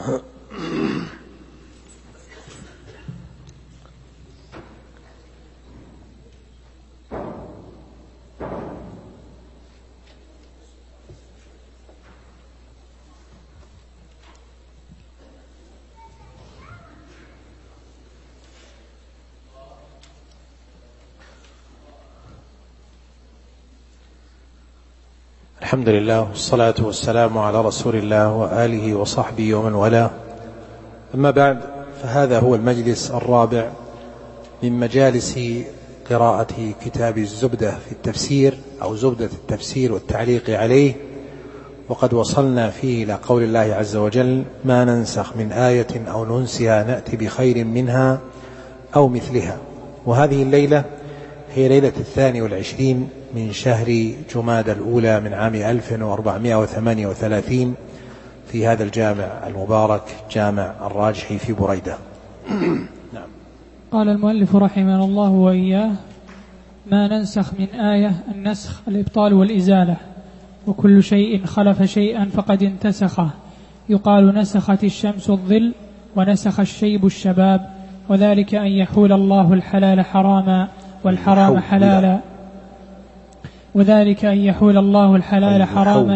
الحمد لله والصلاة والسلام على رسول الله وآله وصحبه ومن والاه. أما بعد، فهذا هو المجلس الرابع من مجالس قراءة كتاب الزبدة في التفسير أو زبدة التفسير والتعليق عليه، وقد وصلنا فيه إلى قول الله عز وجل: ما ننسخ من آية أو ننسها نأتي بخير منها أو مثلها. وهذه الليلة هي ليلة 22 من شهر جمادى الأولى من عام 1438 في هذا الجامع المبارك، جامع الراجحي في بريدة. نعم. قال المؤلف رحمه الله وإياه: ما ننسخ من آية. النسخ الإبطال والإزالة، وكل شيء خلف شيئا فقد انتسخه. يقال نسخت الشمس الظل، ونسخ الشيب الشباب، وذلك أن يحول الله الحلال حراما والحرام حلالا، وذلك أن يحول الله الحلال حراما،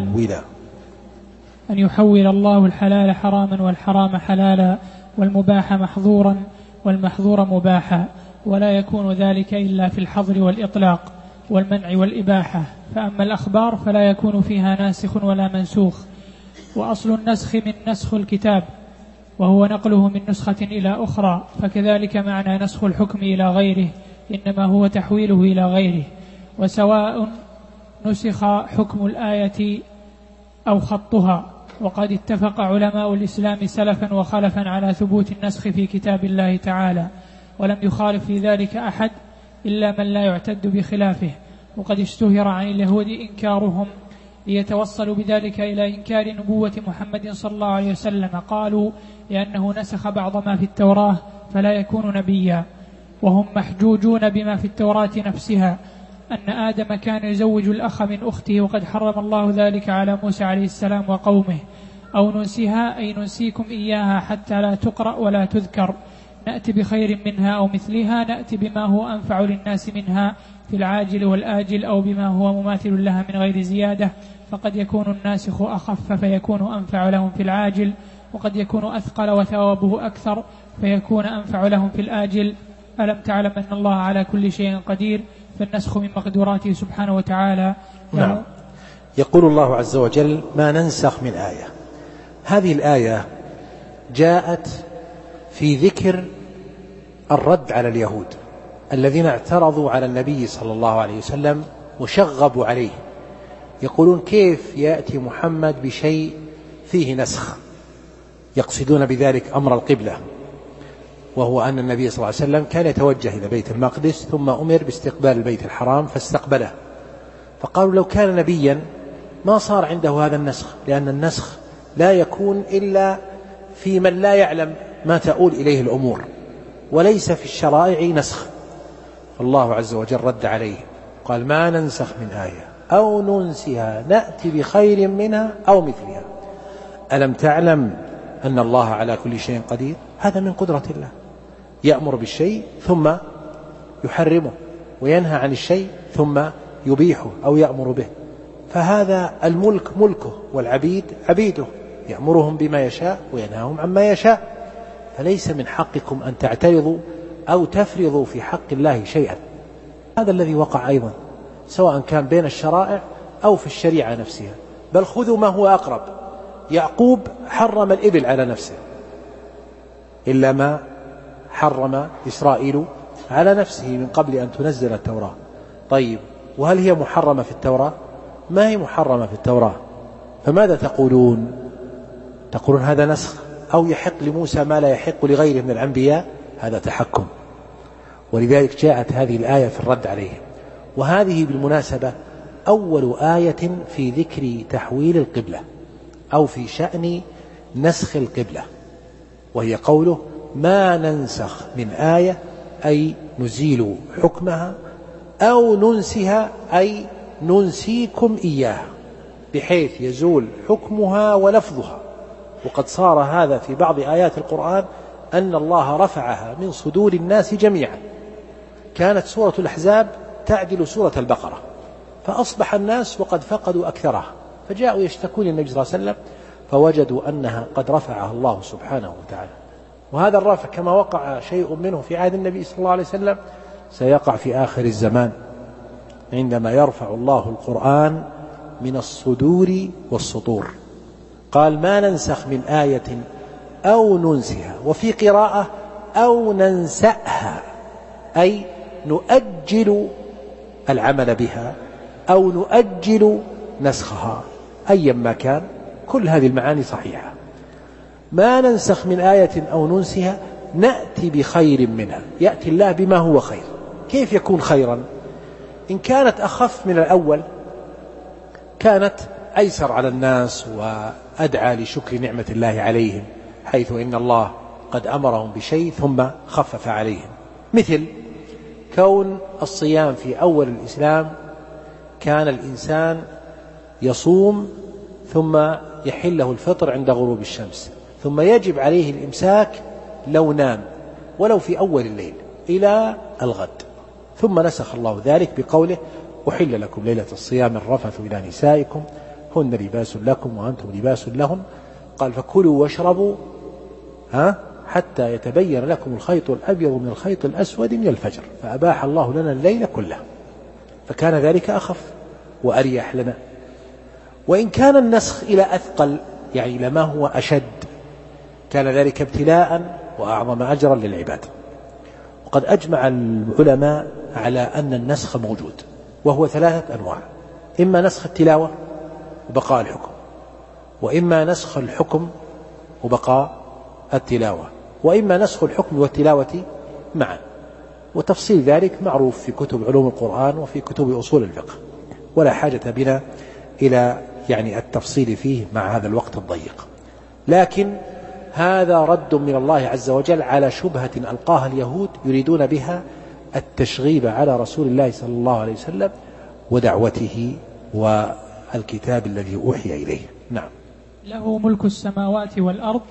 أن يحول الله الحلال حراما والحرام حلالا، والمباح محظورا والمحظور مباحا، ولا يكون ذلك إلا في الحظر والإطلاق والمنع والإباحة. فأما الأخبار فلا يكون فيها ناسخ ولا منسوخ. وأصل النسخ من نسخ الكتاب، وهو نقله من نسخة إلى أخرى، فكذلك معنى نسخ الحكم إلى غيره، إنما هو تحويله إلى غيره. وسواء نسخ حكم الآية أو خطها. وقد اتفق علماء الإسلام سلفا وخلفا على ثبوت النسخ في كتاب الله تعالى، ولم يخالف في ذلك أحد إلا من لا يعتد بخلافه. وقد اشتهر عن اليهود إنكارهم، ليتوصلوا بذلك إلى إنكار نبوة محمد صلى الله عليه وسلم. قالوا لأنه نسخ بعض ما في التوراة فلا يكون نبيا، وهم محجوجون بما في التوراة نفسها، أن آدم كان يزوج الأخ من أخته، وقد حرم الله ذلك على موسى عليه السلام وقومه. أو ننسها أي ننسيكم إياها حتى لا تقرأ ولا تذكر، نأتي بخير منها أو مثلها، نأتي بما هو أنفع للناس منها في العاجل والآجل، أو بما هو مماثل لها من غير زيادة. فقد يكون الناسخ أخف فيكون أنفع لهم في العاجل، وقد يكون أثقل وثوابه أكثر فيكون أنفع لهم في الآجل. ألم تعلم أن الله على كل شيء قدير؟ فالنسخ من مقدوراته سبحانه وتعالى. نعم. يقول الله عز وجل: ما ننسخ من آية. هذه الآية جاءت في ذكر الرد على اليهود الذين اعترضوا على النبي صلى الله عليه وسلم وشغبوا عليه، يقولون: كيف يأتي محمد بشيء فيه نسخ؟ يقصدون بذلك أمر القبلة، وهو أن النبي صلى الله عليه وسلم كان يتوجه إلى بيت المقدس، ثم أمر باستقبال البيت الحرام فاستقبله. فقالوا: لو كان نبيا ما صار عنده هذا النسخ، لأن النسخ لا يكون إلا في من لا يعلم ما تؤول إليه الأمور، وليس في الشرائع نسخ. الله عز وجل رد عليه قال: ما ننسخ من آية أو ننسها نأتي بخير منها أو مثلها. ألم تعلم أن الله على كل شيء قدير؟ هذا من قدرة الله، يأمر بالشيء ثم يحرمه، وينهى عن الشيء ثم يبيحه أو يأمر به. فهذا الملك ملكه، والعبيد عبيده، يأمرهم بما يشاء وينهاهم عما يشاء. فليس من حقكم أن تعترضوا أو تفرضوا في حق الله شيئا. هذا الذي وقع أيضا، سواء كان بين الشرائع أو في الشريعة نفسها. بل خذوا ما هو أقرب. يعقوب حرم الإبل على نفسه، إلا ما حرم إسرائيل على نفسه من قبل أن تنزل التوراة. طيب، وهل هي محرمة في التوراة؟ ما هي محرمة في التوراة. فماذا تقولون؟ تقولون هذا نسخ، أو يحق لموسى ما لا يحق لغيره من الأنبياء. هذا تحكم. ولذلك جاءت هذه الآية في الرد عليه. وهذه بالمناسبة أول آية في ذكر تحويل القبلة أو في شأن نسخ القبلة، وهي قوله: ما ننسخ من آية أي نزيل حكمها، أو ننسها أي ننسيكم إياها، بحيث يزول حكمها ولفظها، وقد صار هذا في بعض آيات القرآن أن الله رفعها من صدور الناس جميعا. كانت سورة الأحزاب تعدل سورة البقرة، فأصبح الناس وقد فقدوا أكثرها، فجاءوا يشتكون النبي صلى الله عليه وسلم فوجدوا أنها قد رفعها الله سبحانه وتعالى. وهذا الرفع كما وقع شيء منه في عهد النبي صلى الله عليه وسلم سيقع في آخر الزمان عندما يرفع الله القرآن من الصدور والسطور. قال ما ننسخ من آية أو ننسها، وفي قراءة أو ننسأها، أي نؤجل العمل بها أو نؤجل نسخها، أيا ما كان، كل هذه المعاني صحيحة. ما ننسخ من آية أو ننسها نأتي بخير منها، يأتي الله بما هو خير. كيف يكون خيرا؟ إن كانت أخف من الأول كانت أيسر على الناس وأدعى لشكر نعمة الله عليهم، حيث إن الله قد أمرهم بشيء ثم خفف عليهم، مثل كون الصيام في أول الإسلام كان الإنسان يصوم ثم يحل له الفطر عند غروب الشمس، ثم يجب عليه الإمساك لو نام ولو في أول الليل إلى الغد، ثم نسخ الله ذلك بقوله أحل لكم ليلة الصيام الرفث إلى نسائكم هن لباس لكم وأنتم لباس لهم. قال فكلوا واشربوا حتى يتبين لكم الخيط الأبيض من الخيط الأسود من الفجر، فأباح الله لنا الليل كله، فكان ذلك أخف وأريح لنا. وإن كان النسخ إلى أثقل، يعني لما هو أشد، كان ذلك ابتلاء وأعظم أجرا للعباد. وقد أجمع العلماء على أن النسخ موجود، وهو 3 أنواع: إما نسخ التلاوة وبقاء الحكم، وإما نسخ الحكم وبقاء التلاوة، وإما نسخ الحكم والتلاوة معا. وتفصيل ذلك معروف في كتب علوم القرآن وفي كتب أصول الفقه، ولا حاجة بنا إلى التفصيل فيه مع هذا الوقت الضيق. لكن هذا رد من الله عز وجل على شبهة ألقاها اليهود يريدون بها التشغيب على رسول الله صلى الله عليه وسلم ودعوته والكتاب الذي أوحي إليه. نعم. له ملك السماوات والأرض،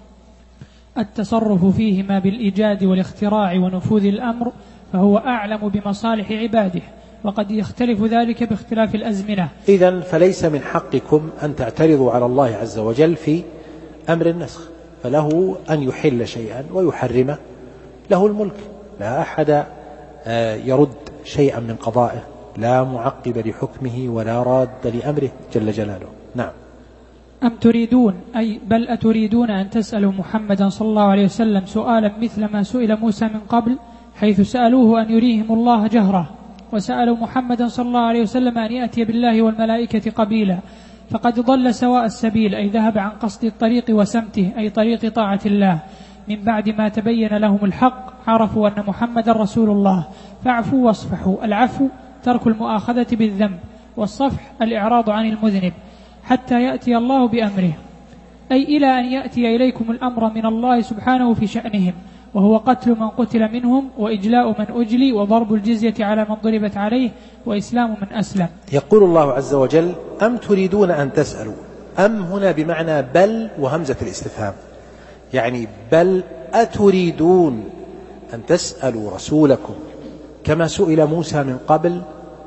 التصرف فيهما بالإيجاد والاختراع ونفوذ الأمر، فهو أعلم بمصالح عباده، وقد يختلف ذلك باختلاف الأزمنة. إذن فليس من حقكم أن تعترضوا على الله عز وجل في أمر النسخ، فله أن يحل شيئا ويحرمه، له الملك، لا أحد يرد شيئا من قضائه، لا معقب لحكمه ولا راد لأمره جل جلاله. نعم. أم تريدون، أي بل أتريدون أن تسألوا محمدا صلى الله عليه وسلم سؤالا مثل ما سئل موسى من قبل، حيث سألوه أن يريهم الله جهرة، وسألوا محمدا صلى الله عليه وسلم أن يأتي بالله والملائكة قبيلا، فقد ضل سواء السبيل، أي ذهب عن قصد الطريق وسمته، أي طريق طاعة الله. من بعد ما تبين لهم الحق عرفوا أن محمدا رسول الله، فاعفوا واصفحوا. العفو ترك المؤاخذة بالذنب، والصفح الإعراض عن المذنب، حتى يأتي الله بأمره، أي إلى أن يأتي إليكم الأمر من الله سبحانه في شأنهم، وهو قتل من قتل منهم، وإجلاء من أجلي، وضرب الجزية على من ضربت عليه، وإسلام من أسلم. يقول الله عز وجل أم تريدون أن تسألوا. أم هنا بمعنى بل وهمزة الاستفهام، يعني بل أتريدون أن تسألوا رسولكم كما سئل موسى من قبل،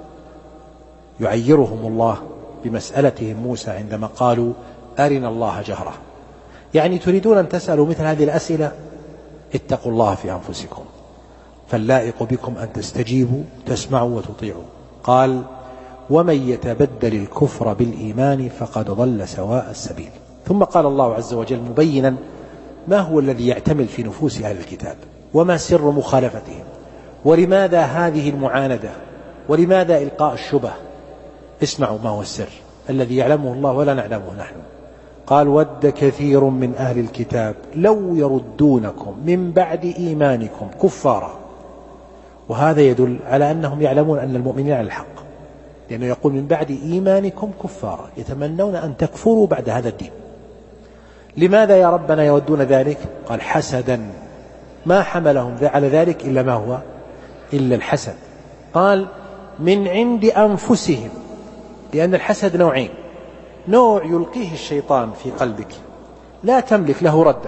يعيرهم الله بمسألتهم موسى عندما قالوا أرنا الله جهرة، يعني تريدون أن تسألوا مثل هذه الأسئلة، اتقوا الله في أنفسكم، فاللائق بكم أن تستجيبوا تسمعوا وتطيعوا. قال ومن يتبدل الكفر بالإيمان فقد ضل سواء السبيل. ثم قال الله عز وجل مبينا ما هو الذي يعتمل في نفوس أهل الكتاب، وما سر مخالفتهم، ولماذا هذه المعاندة، ولماذا إلقاء الشبه. اسمعوا ما هو السر الذي يعلمه الله ولا نعلمه نحن. قال ود كثير من أهل الكتاب لو يردونكم من بعد إيمانكم كفارا، وهذا يدل على أنهم يعلمون أن المؤمنين على الحق، لأنه يقول من بعد إيمانكم كفارا، يتمنون أن تكفروا بعد هذا الدين. لماذا يا ربنا يودون ذلك؟ قال حسدا، ما حملهم على ذلك إلا ما هو إلا الحسد. قال من عند أنفسهم، لأن الحسد نوعين: نوع يلقيه الشيطان في قلبك لا تملك له ردا،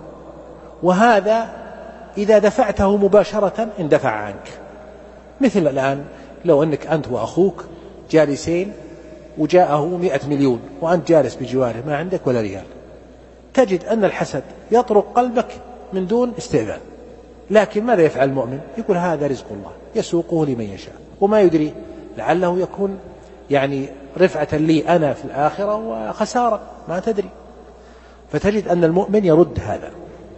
وهذا إذا دفعته مباشرة اندفع عنك. مثل الآن لو أنك أنت وأخوك جالسين وجاءه 100 مليون وأنت جالس بجواره ما عندك ولا ريال، تجد أن الحسد يطرق قلبك من دون استئذان. لكن ماذا يفعل المؤمن؟ يقول هذا رزق الله يسوقه لمن يشاء، وما يدري لعله يكون يعني رفعة لي أنا في الآخرة وخسارة، ما تدري. فتجد أن المؤمن يرد هذا.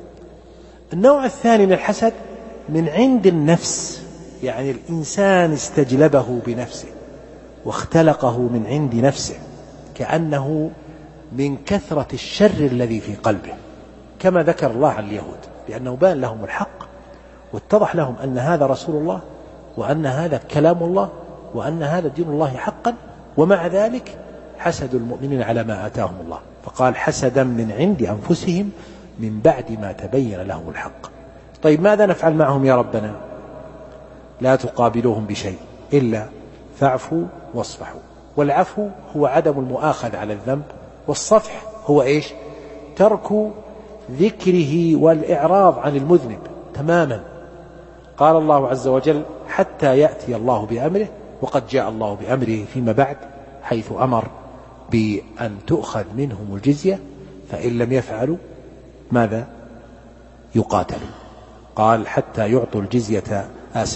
النوع الثاني من الحسد من عند النفس، يعني الإنسان استجلبه بنفسه واختلقه من عند نفسه، كأنه من كثرة الشر الذي في قلبه، كما ذكر الله عن اليهود بأنه بان لهم الحق واتضح لهم أن هذا رسول الله وأن هذا كلام الله وأن هذا دين الله حقا، ومع ذلك حسدوا المؤمنين على ما آتاهم الله، فقال حسدا من عند أنفسهم من بعد ما تبين لهم الحق. طيب ماذا نفعل معهم يا ربنا؟ لا تقابلوهم بشيء إلا فاعفوا واصفحوا. والعفو هو عدم المؤاخذة على الذنب، والصفح هو إيش؟ ترك ذكره والإعراض عن المذنب تماما. قال الله عز وجل حتى يأتي الله بأمره، وقد جاء الله بأمره فيما بعد، حيث أمر بأن تؤخذ منهم الجزية، فإن لم يفعلوا ماذا؟ يقاتلوا. قال حتى يعطوا الجزية،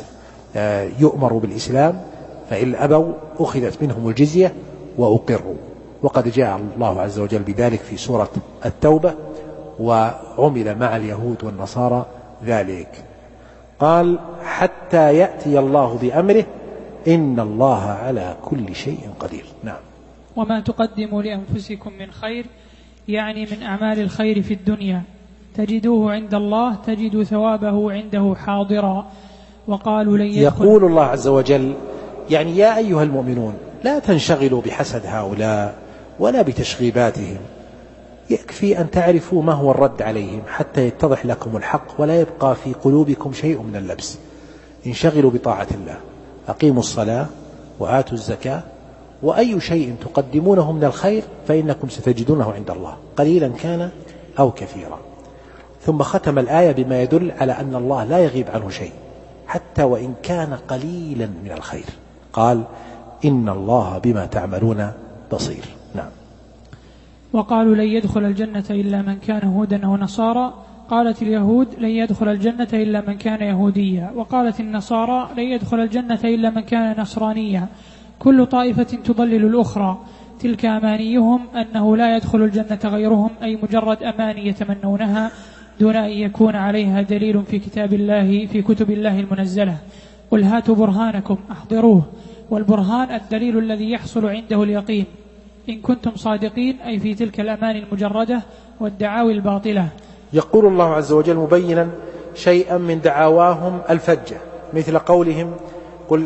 يؤمر بالإسلام، فإن أبوا أخذت منهم الجزية وأقروا. وقد جاء الله عز وجل بذلك في سورة التوبة، وعمل مع اليهود والنصارى ذلك. قال حتى يأتي الله بأمره إن الله على كل شيء قدير. نعم. وما تقدموا لأنفسكم من خير، يعني من أعمال الخير في الدنيا، تجدوه عند الله، تجد ثوابه عنده حاضرا. وقالوا لن يدخل. يقول الله عز وجل يعني يا أيها المؤمنون لا تنشغلوا بحسد هؤلاء ولا بتشغيباتهم، يكفي أن تعرفوا ما هو الرد عليهم حتى يتضح لكم الحق ولا يبقى في قلوبكم شيء من اللبس. انشغلوا بطاعة الله، أقيموا الصلاة وآتوا الزكاة، وأي شيء تقدمونه من الخير فإنكم ستجدونه عند الله قليلا كان أو كثيرا. ثم ختم الآية بما يدل على أن الله لا يغيب عنه شيء حتى وإن كان قليلا من الخير. قال إن الله بما تعملون بصير. نعم. وقالوا لن يدخل الجنة إلا من كان هودا أو نصارى. قالت اليهود لن يدخل الجنة إلا من كان يهوديا، وقالت النصارى لن يدخل الجنة إلا من كان نصرانيا، كل طائفة تضلل الأخرى، تلك أمانيهم أنه لا يدخل الجنة غيرهم، أي مجرد أماني يتمنونها دون أن يكون عليها دليل في كتاب الله في كتب الله المنزلة. قل هاتوا برهانكم أحضروه، والبرهان الدليل الذي يحصل عنده اليقين إن كنتم صادقين، أي في تلك الأماني المجردة والدعاوي الباطلة. يقول الله عز وجل مبينا شيئا من دعاواهم الفجة، مثل قولهم قل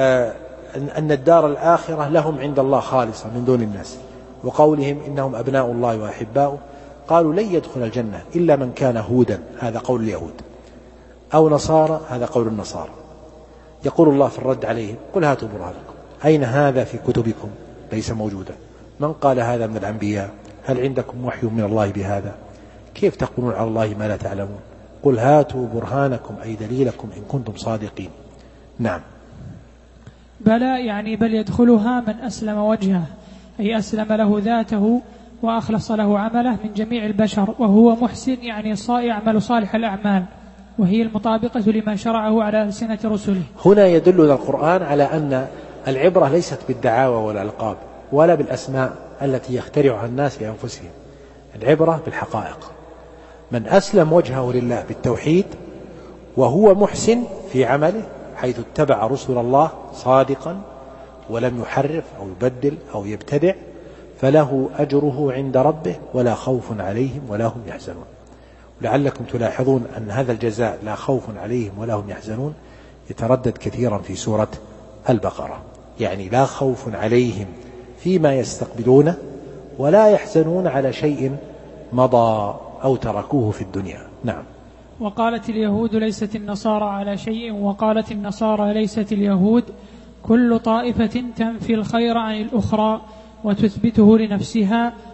أن الدار الآخرة لهم عند الله خالصة من دون الناس، وقولهم إنهم أبناء الله وأحباؤه. قالوا لن يدخل الجنة إلا من كان هودا، هذا قول اليهود، أو نصارى، هذا قول النصارى. يقول الله في الرد عليهم قل هاتوا برهانكم، أين هذا في كتبكم؟ ليس موجودا. من قال هذا من الأنبياء؟ هل عندكم وحي من الله بهذا؟ كيف تقولون على الله ما لا تعلمون؟ قل هاتوا برهانكم، أي دليلكم إن كنتم صادقين. نعم. بلى يعني بل يدخلها من أسلم وجهه، أي أسلم له ذاته وأخلص له عمله من جميع البشر، وهو محسن يعني يعمل صالح الأعمال، وهي المطابقة لما شرعه على ألسنة رسله. هنا يدلنا القرآن على أن العبرة ليست بالدعاوى والألقاب ولا بالأسماء التي يخترعها الناس لأنفسهم، العبرة بالحقائق. من أسلم وجهه لله بالتوحيد وهو محسن في عمله حيث اتبع رسل الله صادقا ولم يحرف أو يبدل أو يبتدع، فله أجره عند ربه ولا خوف عليهم ولا هم يحزنون. ولعلكم تلاحظون أن هذا الجزاء لا خوف عليهم ولا هم يحزنون يتردد كثيرا في سورة البقرة، يعني لا خوف عليهم فيما يستقبلونه ولا يحزنون على شيء مضى أو تركوه في الدنيا. نعم. وقالت اليهود ليست النصارى على شيء، وقالت النصارى ليست اليهود، كل طائفة تنفي الخير عن الأخرى وتثبته لنفسها،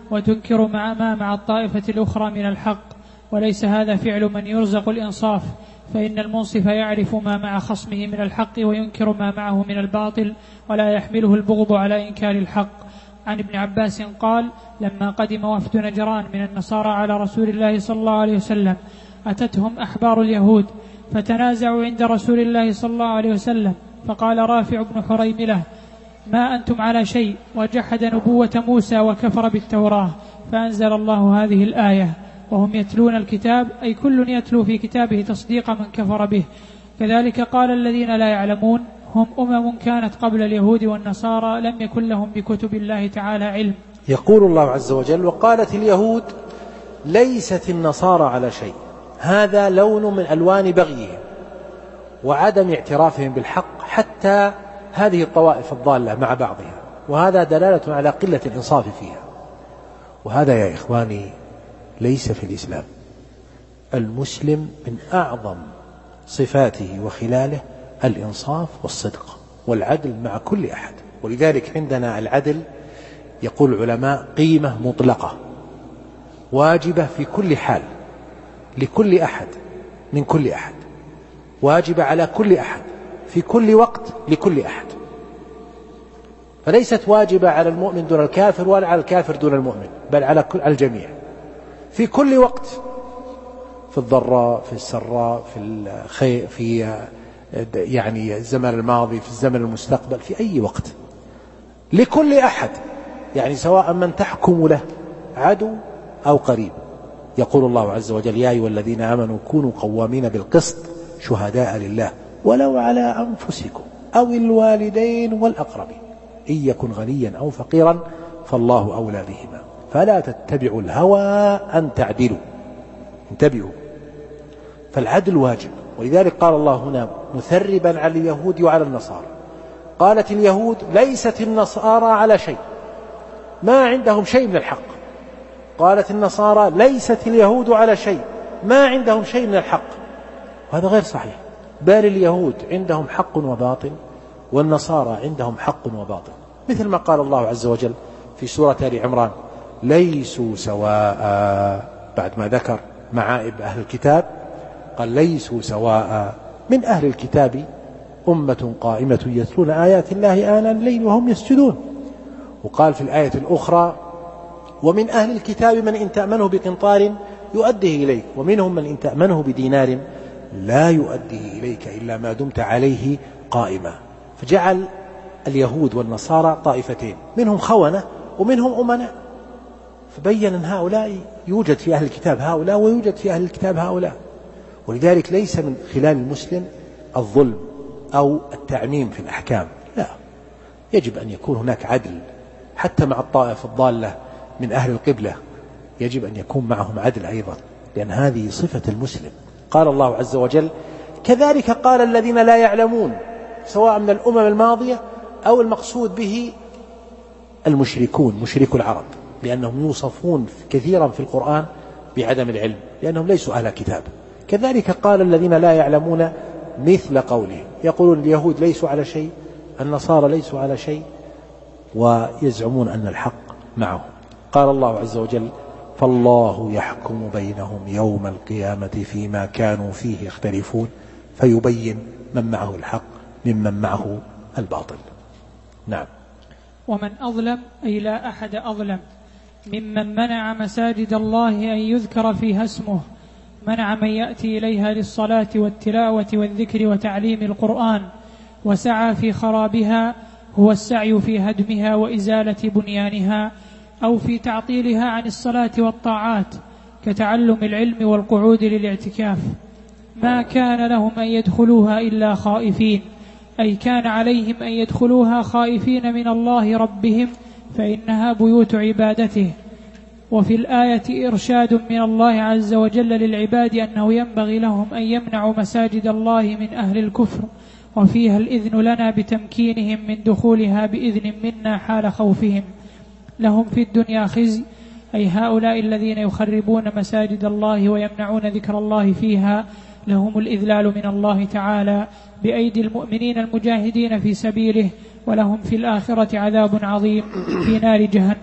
وتنكر ما مع الطائفة الأخرى من الحق، وليس هذا فعل من يرزق الإنصاف، فإن المنصف يعرف ما مع خصمه من الحق وينكر ما معه من الباطل، ولا يحمله البغض على إنكار الحق. عن ابن عباس قال: لما قدم وفد نجران من النصارى على رسول الله صلى الله عليه وسلم أتتهم أحبار اليهود فتنازعوا عند رسول الله صلى الله عليه وسلم، فقال رافع بن حريملة: ما أنتم على شيء، وجحد نبوة موسى وكفر بالتوراة، فأنزل الله هذه الآية: وهم يتلون الكتاب، أي كل يتلو في كتابه تصديق من كفر به. كذلك قال الذين لا يعلمون: هم أمم كانت قبل اليهود والنصارى لم يكن لهم بكتب الله تعالى علم. يقول الله عز وجل: وقالت اليهود ليست النصارى على شيء. هذا لون من ألوان بغيهم وعدم اعترافهم بالحق حتى هذه الطوائف الضالة مع بعضها، وهذا دلالة على قلة الإنصاف فيها. وهذا يا إخواني ليس في الإسلام. المسلم من أعظم صفاته وخلاله الإنصاف والصدق والعدل مع كل أحد. ولذلك عندنا العدل يقول العلماء قيمة مطلقة واجبة في كل حال لكل أحد من كل أحد، واجبة على كل أحد في كل وقت لكل أحد، فليست واجبة على المؤمن دون الكافر ولا على الكافر دون المؤمن، بل على الجميع في كل وقت، في الضراء في السراء في الخير، في يعني الزمن الماضي، في الزمن المستقبل، في أي وقت لكل أحد، يعني سواء من تحكم له عدو أو قريب. يقول الله عز وجل: يا أيها الذين آمنوا كونوا قوامين بالقسط شهداء لله ولو على أنفسكم أو الوالدين والأقربين إن يكن غنيا أو فقيرا فالله أولى بهما فلا تتبعوا الهوى أن تعدلوا. انتبهوا، فالعدل واجب. ولذلك قال الله هنا مثربا على اليهود وعلى النصارى: قالت اليهود ليست النصارى على شيء، ما عندهم شيء من الحق. قالت النصارى ليست اليهود على شيء، ما عندهم شيء من الحق. وهذا غير صحيح، بل اليهود عندهم حق وباطل والنصارى عندهم حق وباطل، مثل ما قال الله عز وجل في سورة آل عمران: ليسوا سواء. بعد ما ذكر معائب أهل الكتاب قال: ليسوا سواء من أهل الكتاب أمة قائمة يتلون آيات الله آناء الليل وهم يسجدون. وقال في الآية الأخرى: ومن أهل الكتاب من إن تأمنه بقنطار يؤديه إليك ومنهم من إن تأمنه بدينار لا يؤديه إليك إلا ما دمت عليه قائما. فجعل اليهود والنصارى طائفتين، منهم خونة ومنهم أمناء، فبين أن هؤلاء يوجد في أهل الكتاب هؤلاء ويوجد في أهل الكتاب هؤلاء. ولذلك ليس من خلال المسلم الظلم أو التعميم في الأحكام، لا، يجب أن يكون هناك عدل حتى مع الطائف الضالة من أهل القبلة، يجب أن يكون معهم عدل أيضا، لأن هذه صفة المسلم. قال الله عز وجل: كذلك قال الذين لا يعلمون، سواء من الأمم الماضية أو المقصود به المشركون، مشركو العرب، لأنهم يوصفون كثيرا في القرآن بعدم العلم لأنهم ليسوا أهل كتاب. كذلك قال الذين لا يعلمون مثل قولهم، يقولون اليهود ليسوا على شيء، النصارى ليسوا على شيء، ويزعمون أن الحق معهم. قال الله عز وجل: فالله يحكم بينهم يوم القيامة فيما كانوا فيه يختلفون فيبين من معه الحق ممن معه الباطل. نعم. ومن أظلم، أي لا أحد أظلم، ممن منع مساجد الله أن يذكر فيها اسمه، منع من يأتي إليها للصلاة والتلاوة والذكر وتعليم القرآن، وسعى في خرابها، هو السعي في هدمها وإزالة بنيانها، أو في تعطيلها عن الصلاة والطاعات كتعلم العلم والقعود للاعتكاف. ما كان لهم أن يدخلوها إلا خائفين، أي كان عليهم أن يدخلوها خائفين من الله ربهم، فإنها بيوت عبادته. وفي الآية إرشاد من الله عز وجل للعباد أنه ينبغي لهم أن يمنعوا مساجد الله من أهل الكفر، وفيها الإذن لنا بتمكينهم من دخولها بإذن منا حال خوفهم. لهم في الدنيا خزي، أي هؤلاء الذين يخربون مساجد الله ويمنعون ذكر الله فيها، لهم الإذلال من الله تعالى بأيدي المؤمنين المجاهدين في سبيله، ولهم في الآخرة عذاب عظيم في نار جهنم.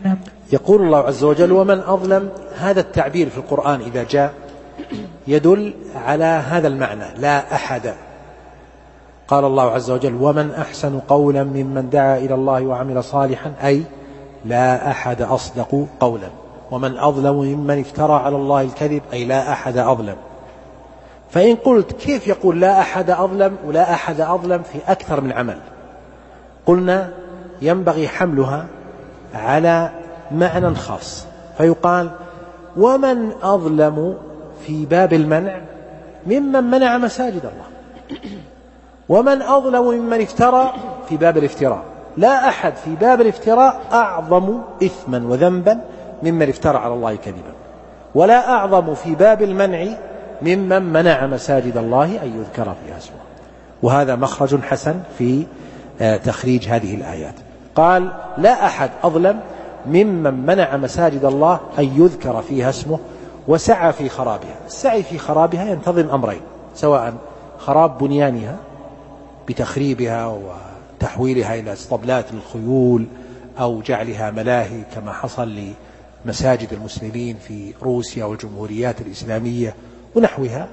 يقول الله عز وجل ومن أظلم. هذا التعبير في القرآن إذا جاء يدل على هذا المعنى، لا أحد. قال الله عز وجل ومن أحسن قولا ممن دعا إلى الله وعمل صالحا، أي لا أحد أصدق قولا. ومن أظلم ممن افترى على الله الكذب، أي لا أحد أظلم. فإن قلت كيف يقول لا أحد أظلم ولا أحد أظلم في أكثر من عمل؟ قلنا ينبغي حملها على معنى خاص، فيقال ومن أظلم في باب المنع ممن منع مساجد الله، ومن أظلم ممن افترى في باب الافتراء. لا أحد في باب الافتراء أعظم إثما وذنبا ممن افترى على الله كذبا، ولا أعظم في باب المنع ممن منع مساجد الله أن يذكر فيها اسمه. وهذا مخرج حسن في تخريج هذه الآيات. قال لا أحد أظلم ممن منع مساجد الله أن يذكر فيها اسمه وسعى في خرابها. السعي في خرابها ينتظم أمرين، سواء خراب بنيانها بتخريبها وتحويلها إلى اسطبلات الخيول أو جعلها ملاهي كما حصل لمساجد المسلمين في روسيا والجمهوريات الإسلامية ونحوها،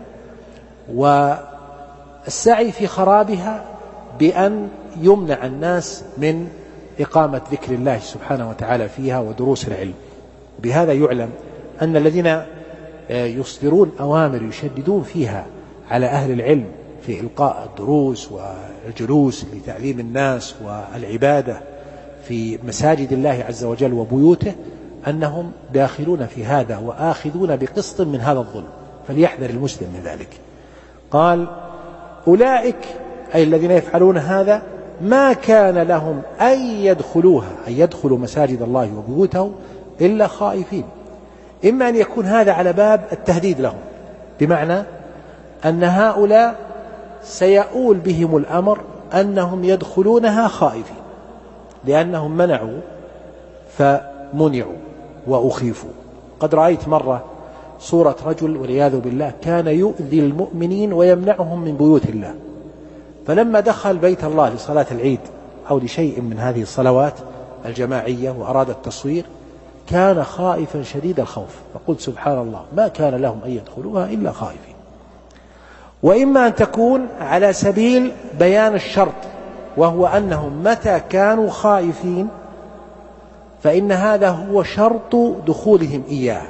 والسعي في خرابها بأن يمنع الناس من إقامة ذكر الله سبحانه وتعالى فيها ودروس العلم. بهذا يعلم أن الذين يصدرون أوامر يشددون فيها على أهل العلم في إلقاء الدروس والجلوس لتعليم الناس والعبادة في مساجد الله عز وجل وبيوته، أنهم داخلون في هذا وآخذون بقسط من هذا الظلم، فليحذر المسلم من ذلك. قال أولئك أي الذين يفعلون هذا ما كان لهم أن يدخلوها، أن يدخلوا مساجد الله وبيوته إلا خائفين. إما أن يكون هذا على باب التهديد لهم، بمعنى أن هؤلاء سيؤول بهم الأمر أنهم يدخلونها خائفين لأنهم منعوا فمنعوا وأخيفوا. قد رأيت مرة صورة رجل والعياذ بالله كان يؤذي المؤمنين ويمنعهم من بيوت الله، فلما دخل بيت الله لصلاة العيد أو لشيء من هذه الصلوات الجماعية وأراد التصوير كان خائفا شديد الخوف، فقلت سبحان الله ما كان لهم أن يدخلوها إلا خائفين. وإما أن تكون على سبيل بيان الشرط، وهو أنهم متى كانوا خائفين فإن هذا هو شرط دخولهم إياها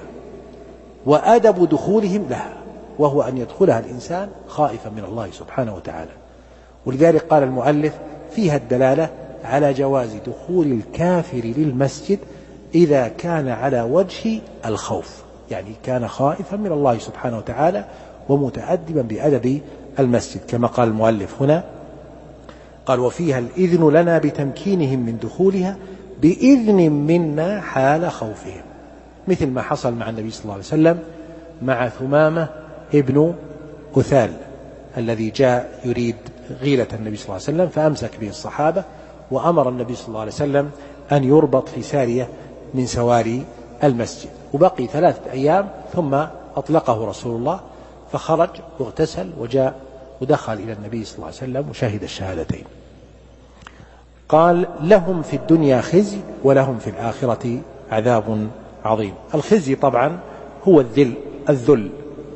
وأدب دخولهم لها، وهو أن يدخلها الإنسان خائفا من الله سبحانه وتعالى. ولذلك قال المؤلف فيها الدلالة على جواز دخول الكافر للمسجد إذا كان على وجه الخوف، يعني كان خائفا من الله سبحانه وتعالى ومتأدبا بأدب المسجد، كما قال المؤلف هنا. قال وفيها الإذن لنا بتمكينهم من دخولها بإذن منا حال خوفهم، مثل ما حصل مع النبي صلى الله عليه وسلم مع ثمامة ابن أثال الذي جاء يريد غيلة النبي صلى الله عليه وسلم، فأمسك به الصحابة وأمر النبي صلى الله عليه وسلم أن يربط في سارية من سواري المسجد، وبقي 3 أيام ثم أطلقه رسول الله، فخرج واغتسل وجاء ودخل إلى النبي صلى الله عليه وسلم وشهد الشهادتين. قال لهم في الدنيا خزي ولهم في الآخرة عذاب عظيم. الخزي طبعا هو الذل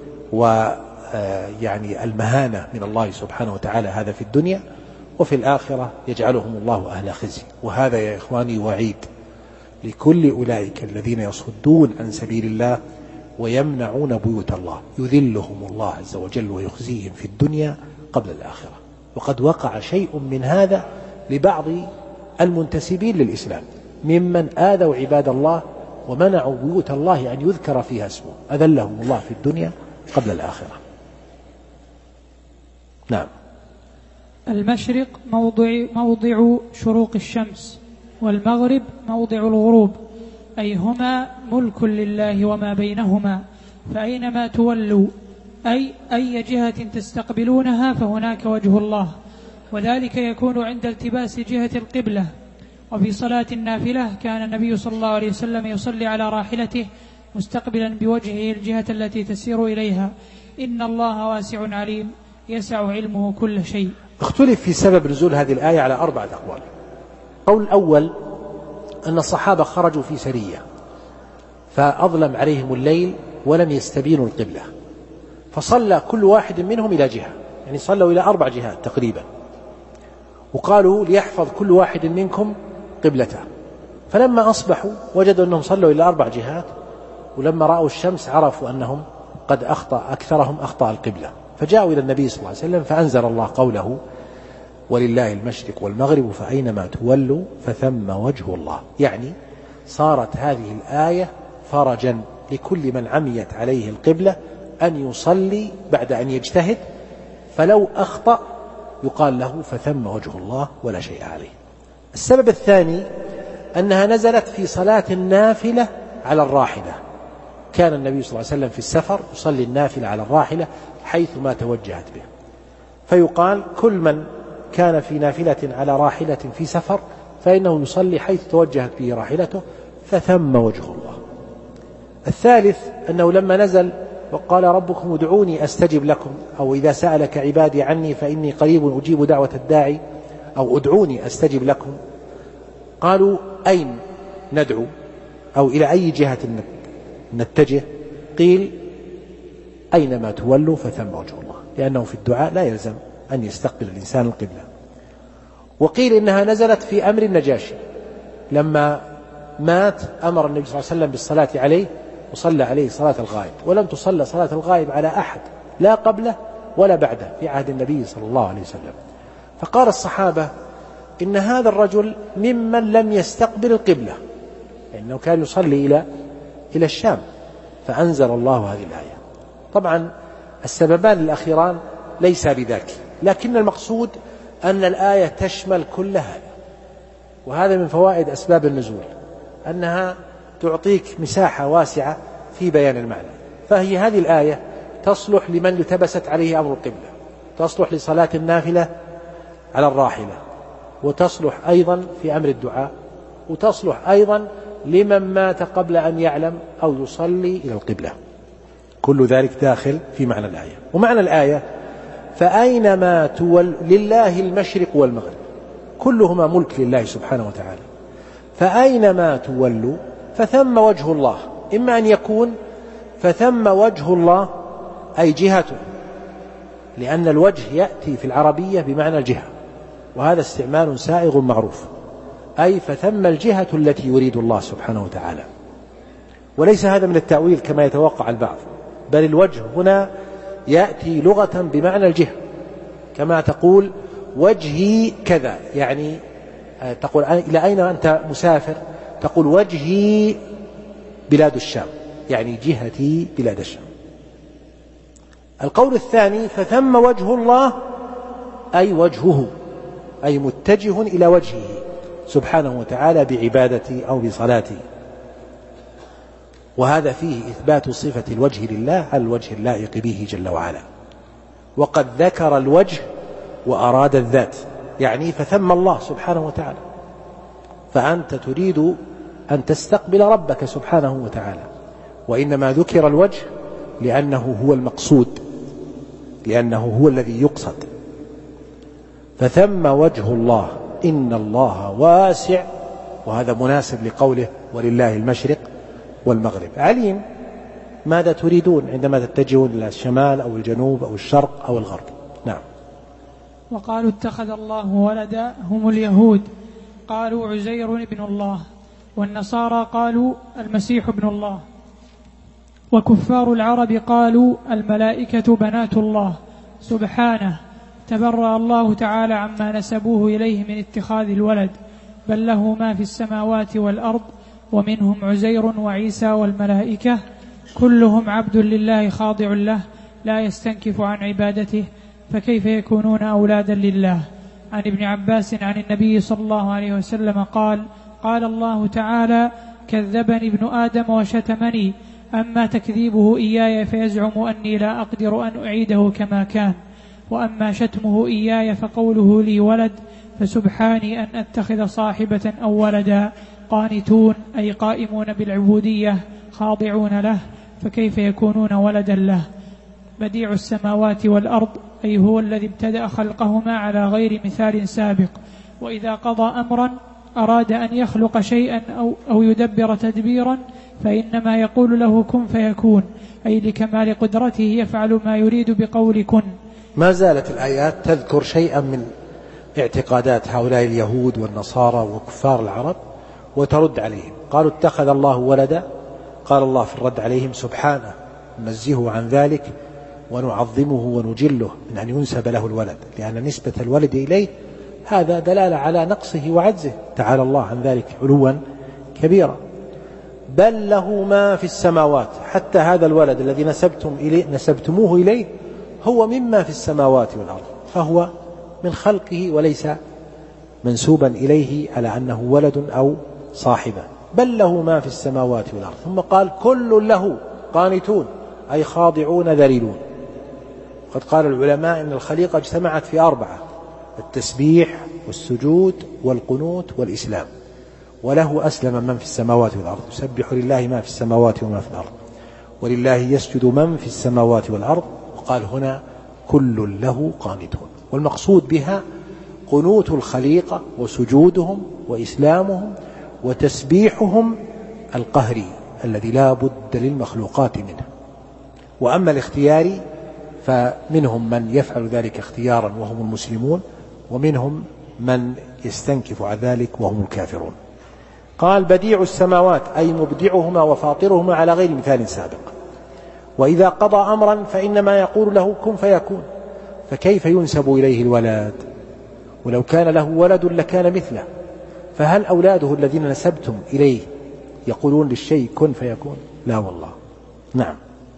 ويعني المهانة من الله سبحانه وتعالى، هذا في الدنيا، وفي الآخرة يجعلهم الله أهل خزي. وهذا يا إخواني وعيد لكل أولئك الذين يصدون عن سبيل الله ويمنعون بيوت الله، يذلهم الله عز وجل ويخزيهم في الدنيا قبل الآخرة. وقد وقع شيء من هذا لبعض المنتسبين للإسلام ممن آذوا عباد الله ومنعوا بيوت الله أن يذكر فيها اسمه، أذلهم الله في الدنيا قبل الآخرة. نعم. المشرق موضع شروق الشمس، والمغرب موضع الغروب، أي هما ملك لله وما بينهما، فأينما تولوا أي جهة تستقبلونها فهناك وجه الله، وذلك يكون عند التباس جهة القبلة. وفي صلاة النافلة كان النبي صلى الله عليه وسلم يصلي على راحلته مستقبلا بوجهه الجهة التي تسير إليها، إن الله واسع عليم يسع علمه كل شيء. اختلف في سبب نزول هذه الآية على 4 أقوال. قول الأول أن الصحابة خرجوا في سرية فأظلم عليهم الليل ولم يستبينوا القبلة، فصلى كل واحد منهم إلى جهة، يعني صلوا إلى 4 جهات تقريبا، وقالوا ليحفظ كل واحد منكم قبلته. فلما أصبحوا وجدوا أنهم صلوا إلى 4 جهات، ولما رأوا الشمس عرفوا أنهم قد أكثرهم أخطأ القبلة، فجاءوا إلى النبي صلى الله عليه وسلم فأنزل الله قوله ولله المشرق والمغرب فأينما تولوا فثم وجه الله. يعني صارت هذه الآية فرجا لكل من عميت عليه القبلة أن يصلي بعد أن يجتهد، فلو أخطأ يقال له فثم وجه الله ولا شيء عليه. السبب الثاني أنها نزلت في صلاة النافلة على الراحلة. كان النبي صلى الله عليه وسلم في السفر يصلي النافلة على الراحلة حيثما توجهت به، فيقال كل من كان في نافلة على راحلة في سفر فإنه يصلي حيث توجهت به راحلته فثم وجه الله. الثالث أنه لما نزل وقال ربكم ادعوني أستجب لكم، أو إذا سألك عبادي عني فإني قريب أجيب دعوة الداعي، أو ادعوني أستجب لكم، قالوا أين ندعو أو إلى أي جهة نتجه؟ قيل أينما تولوا فثم وجه الله، لأنه في الدعاء لا يلزم أن يستقبل الإنسان القبلة. وقيل إنها نزلت في أمر النجاشي لما مات أمر النبي صلى الله عليه وسلم بالصلاة عليه وصلى عليه صلاة الغائب، ولم تصلى صلاة الغائب على أحد لا قبله ولا بعده في عهد النبي صلى الله عليه وسلم. فقال الصحابة إن هذا الرجل ممن لم يستقبل القبلة، لأنه كان يصلي إلى الشام، فأنزل الله هذه الآية. طبعا السببان الأخيران ليس بذاك، لكن المقصود أن الآية تشمل كل هذا، وهذا من فوائد أسباب النزول أنها تعطيك مساحة واسعة في بيان المعنى. فهي هذه الآية تصلح لمن التبست عليه أمر القبلة، تصلح لصلاة النافلة على الراحلة، وتصلح أيضا في أمر الدعاء، وتصلح أيضا لمن مات قبل أن يعلم أو يصلي إلى القبلة. كل ذلك داخل في معنى الآية. ومعنى الآية فأينما تول لله المشرق والمغرب، كلهما ملك لله سبحانه وتعالى، فأينما تولوا فثم وجه الله. إما أن يكون فثم وجه الله أي جهته، لأن الوجه يأتي في العربية بمعنى الجهة، وهذا استعمال سائغ معروف، أي فثم الجهة التي يريد الله سبحانه وتعالى. وليس هذا من التأويل كما يتوقع البعض، بل الوجه هنا يأتي لغة بمعنى الجهة، كما تقول وجهي كذا، يعني تقول إلى أين أنت مسافر، تقول وجهي بلاد الشام، يعني جهتي بلاد الشام. القول الثاني فثم وجه الله أي وجهه، أي متجه إلى وجهه سبحانه وتعالى بعبادتي أو بصلاتي. وهذا فيه إثبات صفة الوجه لله على الوجه اللائق به جل وعلا. وقد ذكر الوجه وأراد الذات، يعني فثم الله سبحانه وتعالى، فأنت تريد أن تستقبل ربك سبحانه وتعالى، وإنما ذكر الوجه لأنه هو المقصود، لأنه هو الذي يقصد. فثم وجه الله إن الله واسع، وهذا مناسب لقوله ولله المشرق والمغرب، عليم ماذا تريدون عندما تتجهون إلى الشمال أو الجنوب أو الشرق أو الغرب. نعم. وقالوا اتخذ الله ولدا، هم اليهود قالوا عزير ابن الله، والنصارى قالوا المسيح ابن الله، وكفار العرب قالوا الملائكة بنات الله. سبحانه تبرأ الله تعالى عما نسبوه إليه من اتخاذ الولد، بل له ما في السماوات والأرض، ومنهم عزير وعيسى والملائكة كلهم عبد لله خاضع له لا يستنكف عن عبادته، فكيف يكونون أولادا لله؟ عن ابن عباس عن النبي صلى الله عليه وسلم قال: قال الله تعالى: كذبني ابن آدم وشتمني، أما تكذيبه إياي فيزعم أني لا أقدر أن أعيده كما كان، وأما شتمه إياي فقوله لي ولد، فسبحاني أن أتخذ صاحبة أو ولدا. قانتون أي قائمون بالعبودية خاضعون له، فكيف يكونون ولدا له؟ بديع السماوات والأرض أي هو الذي ابتدأ خلقهما على غير مثال سابق، وإذا قضى أمرا أراد أن يخلق شيئا أو يدبر تدبيرا فإنما يقول له كن فيكون، أي لكمال قدرته يفعل ما يريد بقول كن. ما زالت الآيات تذكر شيئا من اعتقادات هؤلاء اليهود والنصارى وكفار العرب وترد عليهم. قالوا اتخذ الله ولدا، قال الله في الرد عليهم سبحانه ننزهه عن ذلك ونعظمه ونجله من أن ينسب له الولد، لأن نسبة الولد إليه هذا دلالة على نقصه وعجزه، تعالى الله عن ذلك علوا كبيرا. بل له ما في السماوات، حتى هذا الولد الذي نسبتموه إليه هو مما في السماوات والأرض، فهو من خلقه وليس منسوبا إليه على أنه ولد أو صاحبه. بل له ما في السماوات والأرض. ثم قال كل له قانتون، أي خاضعون ذليلون. قد قال العلماء إن الخليقة اجتمعت في 4: التسبيح والسجود والقنوت والإسلام. وله أسلم من في السماوات والأرض، يسبح لله ما في السماوات وما في الأرض، ولله يسجد من في السماوات والأرض. وقال هنا كل له قانتون، والمقصود بها قنوت الخليقة وسجودهم وإسلامهم وتسبيحهم القهري الذي لا بد للمخلوقات منه. وأما الاختياري فمنهم من يفعل ذلك اختيارا وهم المسلمون، ومنهم من يستنكف عن ذلك وهم الكافرون. قال بديع السماوات، أي مبدعهما وفاطرهما على غير مثال سابق. وإذا قضى أمرا فإنما يقول له كن فيكون، فكيف ينسب إليه الولد؟ ولو كان له ولد لكان مثله، فهل أولاده الذين نسبتم إليه يقولون للشيء كن فيكون؟ لا والله. نعم.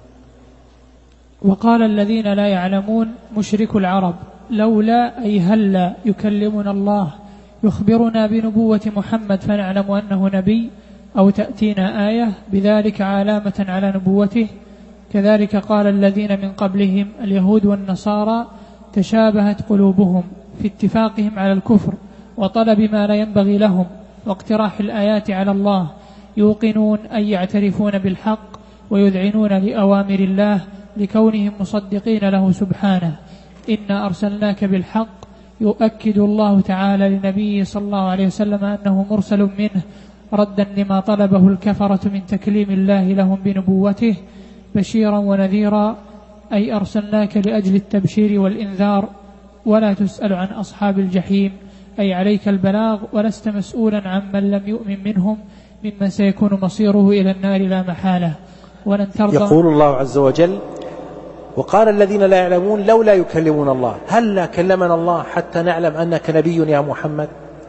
وقال الذين لا يعلمون مشرك العرب لولا أي هلا يكلمنا الله يخبرنا بنبوة محمد فنعلم أنه نبي، أو تأتينا آية بذلك علامة على نبوته. كذلك قال الذين من قبلهم اليهود والنصارى تشابهت قلوبهم في اتفاقهم على الكفر وطلب ما لا ينبغي لهم واقتراح الآيات على الله، يوقنون أن يعترفون بالحق ويذعنون لأوامر الله لكونهم مصدقين له سبحانه. إنا أرسلناك بالحق، يؤكد الله تعالى لنبيه صلى الله عليه وسلم أنه مرسل منه ردا لما طلبه الكفرة من تكليم الله لهم بنبوته، بشيرا ونذيرا، أي أرسلناك لأجل التبشير والإنذار، ولا تسأل عن أصحاب الجحيم، أي عليك البلاغ ولست مسؤولا عمن لم يؤمن منهم ممن سيكون مصيره إلى النار لا محالة. ولن ترضى. يقول الله عز وجل وقال الذين لا يعلمون لولا يكلمون الله، هل لا كلمنا الله حتى نعلم أنك نبي يا محمد؟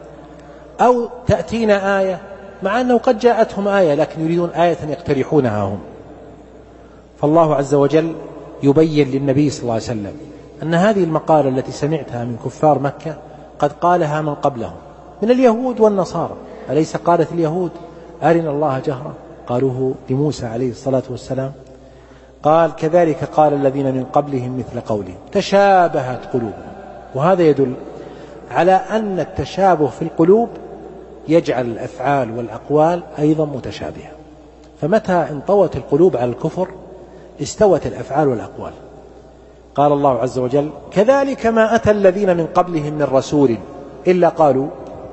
أو تأتينا آية، مع أنه قد جاءتهم آية لكن يريدون آية يقترحونها هم. فالله عز وجل يبين للنبي صلى الله عليه وسلم أن هذه المقالة التي سمعتها من كفار مكة قد قالها من قبلهم من اليهود والنصارى. أليس قالت اليهود أرنا الله جهرة؟ قالوه لموسى عليه الصلاة والسلام. قال كذلك قال الذين من قبلهم مثل قولهم تشابهت قلوبهم. وهذا يدل على أن التشابه في القلوب يجعل الأفعال والأقوال أيضا متشابهة، فمتى انطوت القلوب على الكفر استوت الأفعال والأقوال. قال الله عز وجل كذلك ما أتى الذين من قبلهم من رسول إلا قالوا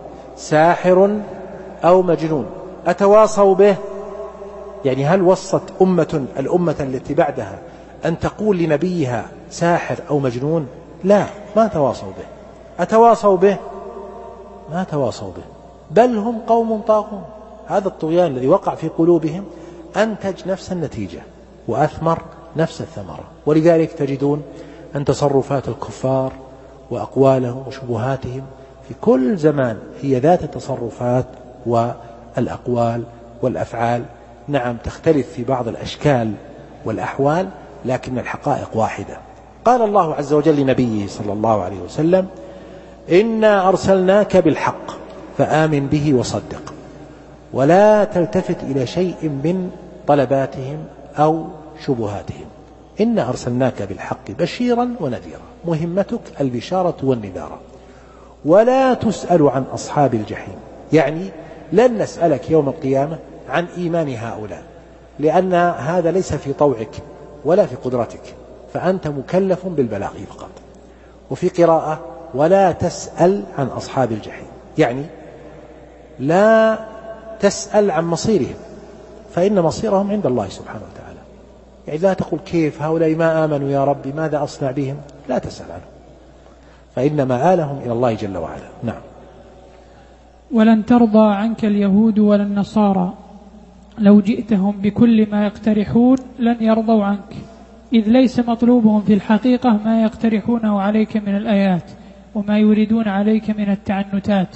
ساحر أو مجنون أتواصوا به. يعني هل وصت الأمة التي بعدها أن تقول لنبيها ساحر أو مجنون؟ لا، ما تواصوا به. أتواصوا به؟ ما تواصوا به، بل هم قوم طاغون. هذا الطغيان الذي وقع في قلوبهم أنتج نفس النتيجة وأثمر نفس الثمرة. ولذلك تجدون أن تصرفات الكفار وأقوالهم وشبهاتهم في كل زمان هي ذات التصرفات والأقوال والأفعال. نعم تختلف في بعض الأشكال والأحوال، لكن الحقائق واحدة. قال الله عز وجل لنبيه صلى الله عليه وسلم إنا أرسلناك بالحق فآمن به وصدق، ولا تلتفت إلى شيء من طلباتهم أو شبهاتهم. إنا أرسلناك بالحق بشيرا ونذيرا، مهمتك البشارة والنذارة. ولا تسأل عن أصحاب الجحيم، يعني لن نسألك يوم القيامة عن إيمان هؤلاء، لأن هذا ليس في طوعك ولا في قدرتك، فأنت مكلف بالبلاغ فقط. وفي قراءة ولا تسأل عن أصحاب الجحيم، يعني لا تسأل عن مصيرهم، فإن مصيرهم عند الله سبحانه وتعالى. يعني لا تقول كيف هؤلاء ما آمنوا يا ربي ماذا أصنع بهم، لا تسأل عنهم، فإن مآلهم إلى الله جل وعلا. نعم. ولن ترضى عنك اليهود ولا النصارى لو جئتهم بكل ما يقترحون لن يرضوا عنك، إذ ليس مطلوبهم في الحقيقة ما يقترحونه عليك من الآيات وما يريدون عليك من التعنتات،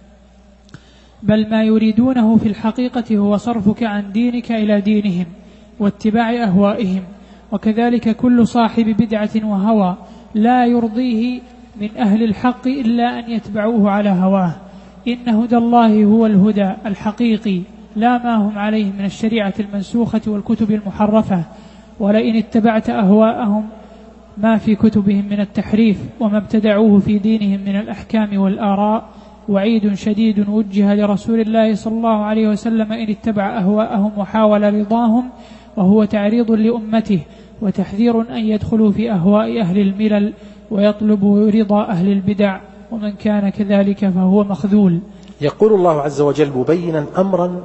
بل ما يريدونه في الحقيقة هو صرفك عن دينك إلى دينهم واتباع أهوائهم. وكذلك كل صاحب بدعة وهوى لا يرضيه من أهل الحق إلا أن يتبعوه على هواه. إن هدى الله هو الهدى الحقيقي لا ما هم عليه من الشريعة المنسوخة والكتب المحرفة. ولئن اتبعت أهواءهم ما في كتبهم من التحريف وما ابتدعوه في دينهم من الأحكام والآراء وعيد شديد وجه لرسول الله صلى الله عليه وسلم إن اتبع أهواءهم وحاول رضاهم، وهو تعريض لأمته وتحذير أن يدخلوا في أهواء أهل الملل ويطلبوا رضا أهل البدع، ومن كان كذلك فهو مخذول. يقول الله عز وجل مبينا أمرا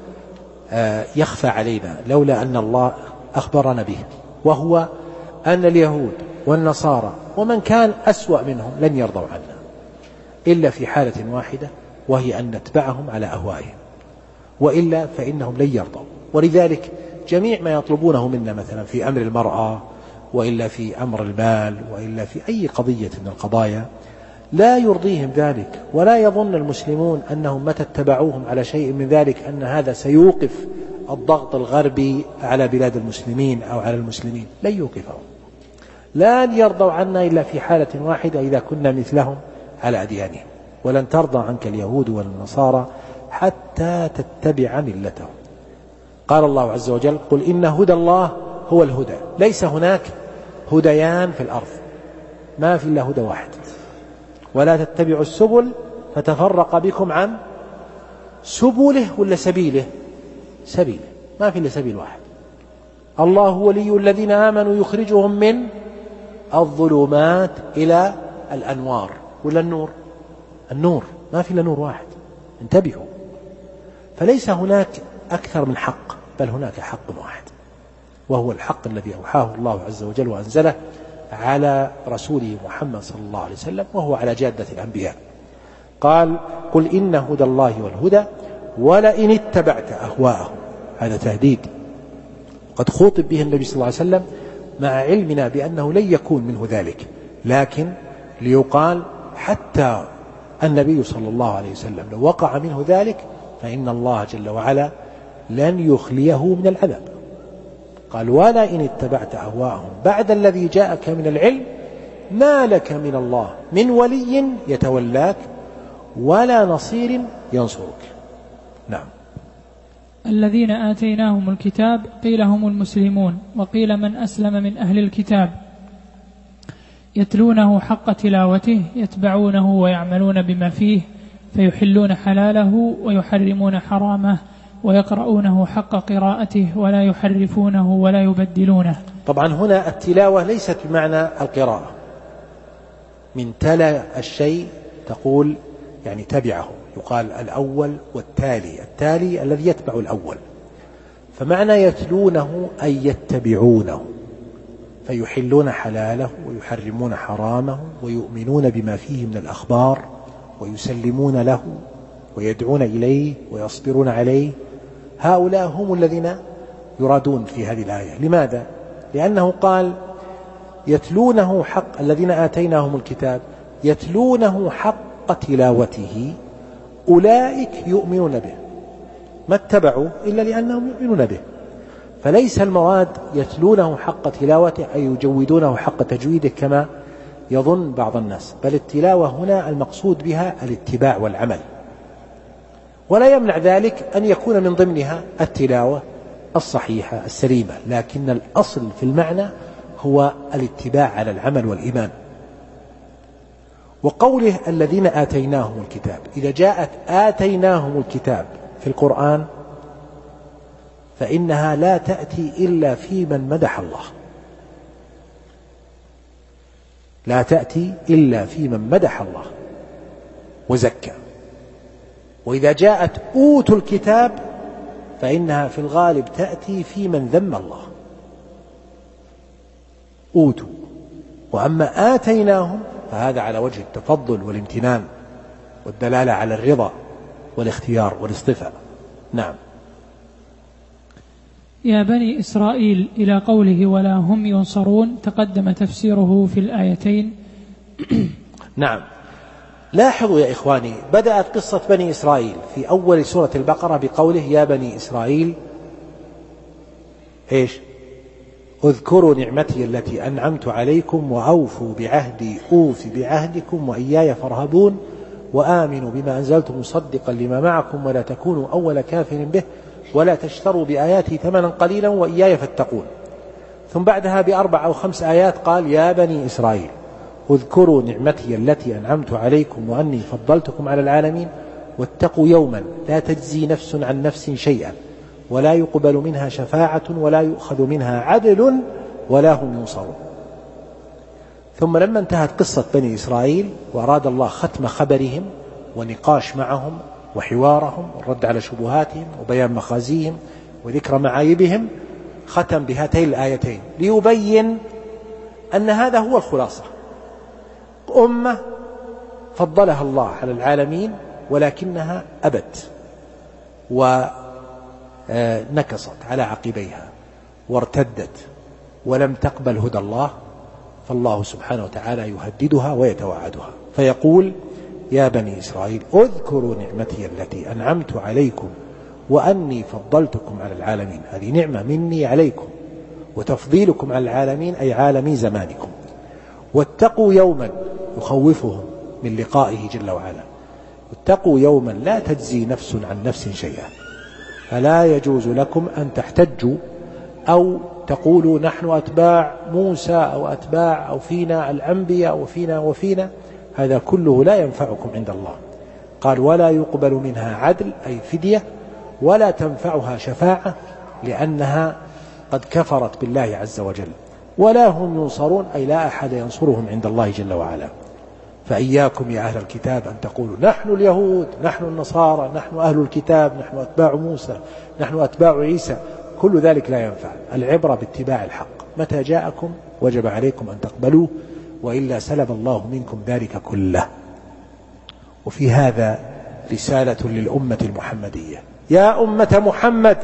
يخفى علينا لولا أن الله أخبرنا به، وهو أن اليهود والنصارى ومن كان أسوأ منهم لن يرضوا عنا إلا في حالة واحدة، وهي أن نتبعهم على أهوائهم، وإلا فإنهم لن يرضوا. ولذلك جميع ما يطلبونه منا مثلا في أمر المرأة، وإلا في أمر المال، وإلا في أي قضية من القضايا لا يرضيهم ذلك، ولا يظن المسلمون أنهم متى اتبعوهم على شيء من ذلك أن هذا سيوقف الضغط الغربي على بلاد المسلمين أو على المسلمين، لن يوقفهم. لن يرضوا عنا إلا في حالة واحدة، إذا كنا مثلهم على أديانهم. ولن ترضى عنك اليهود والنصارى حتى تتبع ملتهم. قال الله عز وجل قل إن هدى الله هو الهدى. ليس هناك هديان في الأرض، ما في إلا هدى واحد. ولا تتبعوا السبل فتفرق بكم عن سبله ولا سبيله، سبيله، ما في إلا سبيل واحد. الله ولي الذين آمنوا يخرجهم من الظلمات إلى الأنوار، ولا النور، النور، ما في إلا نور واحد، انتبهوا. فليس هناك أكثر من حق، بل هناك حق واحد، وهو الحق الذي أوحاه الله عز وجل وأنزله على رسوله محمد صلى الله عليه وسلم، وهو على جادة الأنبياء. قال قل إن هدى الله والهدى ولئن اتبعت أهواءهم، هذا تهديد قد خوطب به النبي صلى الله عليه وسلم مع علمنا بأنه لن يكون منه ذلك، لكن ليقال حتى النبي صلى الله عليه وسلم لو وقع منه ذلك فإن الله جل وعلا لن يخليه من العذاب. قال ولئن اتبعت أهواءهم بعد الذي جاءك من العلم ما لك من الله من ولي يتولاك ولا نصير ينصرك. نعم. الذين آتيناهم الكتاب قيل هم المسلمون، وقيل من أسلم من أهل الكتاب، يتلونه حق تلاوته يتبعونه ويعملون بما فيه فيحلون حلاله ويحرمون حرامه ويقرؤونه حق قراءته ولا يحرفونه ولا يبدلونه. طبعا هنا التلاوة ليست بمعنى القراءة، من تلا الشيء تقول يعني تبعه، يقال الأول والتالي، التالي الذي يتبع الأول، فمعنى يتلونه أي يتبعونه، فيحلون حلاله ويحرمون حرامه ويؤمنون بما فيه من الأخبار ويسلمون له ويدعون إليه ويصبرون عليه. هؤلاء هم الذين يرادون في هذه الآية. لماذا؟ لأنه قال يتلونه حق، الذين آتيناهم الكتاب يتلونه حق تلاوته أولئك يؤمنون به، ما اتبعوا إلا لأنهم يؤمنون به. فليس المراد يتلونه حق تلاوته أي يجودونه حق تجويده كما يظن بعض الناس، بل التلاوة هنا المقصود بها الاتباع والعمل، ولا يمنع ذلك أن يكون من ضمنها التلاوة الصحيحة السليمة، لكن الأصل في المعنى هو الاتباع على العمل والإيمان. وقوله الذين آتيناهم الكتاب، إذا جاءت آتيناهم الكتاب في القرآن فإنها لا تأتي إلا في من مدح الله، لا تأتي إلا في من مدح الله وزكى. وإذا جاءت أوتوا الكتاب فإنها في الغالب تأتي في من ذم الله، أوتوا. وأما آتيناهم فهذا على وجه التفضل والامتنان والدلالة على الرضا والاختيار والاصطفاء. نعم. يا بني إسرائيل إلى قوله ولا هم ينصرون تقدم تفسيره في الآيتين. نعم. لاحظوا يا إخواني، بدأت قصة بني إسرائيل في أول سورة البقرة بقوله يا بني إسرائيل إيش؟ اذكروا نعمتي التي أنعمت عليكم وأوفوا بعهدي أوف بعهدكم وإياي فارهبون وآمنوا بما أنزلت مصدقا لما معكم ولا تكونوا أول كافر به ولا تشتروا بآياتي ثمنا قليلا وإياي فاتقون. ثم بعدها ب4 أو 5 آيات قال يا بني إسرائيل اذكروا نعمتي التي أنعمت عليكم وأني فضلتكم على العالمين واتقوا يوما لا تجزي نفس عن نفس شيئا ولا يقبل منها شفاعة ولا يؤخذ منها عدل ولا هم ينصرون. ثم لما انتهت قصة بني إسرائيل وأراد الله ختم خبرهم ونقاش معهم وحوارهم والرد على شبهاتهم وبيان مخازيهم وذكر معايبهم، ختم بهاتين الآيتين ليبين أن هذا هو الخلاصة. أمة فضلها الله على العالمين ولكنها أبت ونكصت على عقبيها وارتدت ولم تقبل هدى الله، فالله سبحانه وتعالى يهددها ويتوعدها فيقول يا بني إسرائيل اذكروا نعمتي التي أنعمت عليكم وأني فضلتكم على العالمين. هذه نعمة مني عليكم وتفضيلكم على العالمين أي عالمي زمانكم. واتقوا يوما يخوفهم من لقائه جل وعلا، واتقوا يوما لا تجزي نفس عن نفس شيئا، فلا يجوز لكم أن تحتجوا أو تقولوا نحن أتباع موسى أو أتباع أو فينا الأنبياء وفينا، هذا كله لا ينفعكم عند الله. قال ولا يقبل منها عدل أي فدية ولا تنفعها شفاعة لأنها قد كفرت بالله عز وجل، ولا هم ينصرون أي لا أحد ينصرهم عند الله جل وعلا. فإياكم يا أهل الكتاب أن تقولوا نحن اليهود نحن النصارى نحن أهل الكتاب نحن أتباع موسى نحن أتباع عيسى، كل ذلك لا ينفع. العبرة باتباع الحق، متى جاءكم وجب عليكم أن تقبلوه وإلا سلب الله منكم ذلك كله. وفي هذا رسالة للأمة المحمدية، يا أمة محمد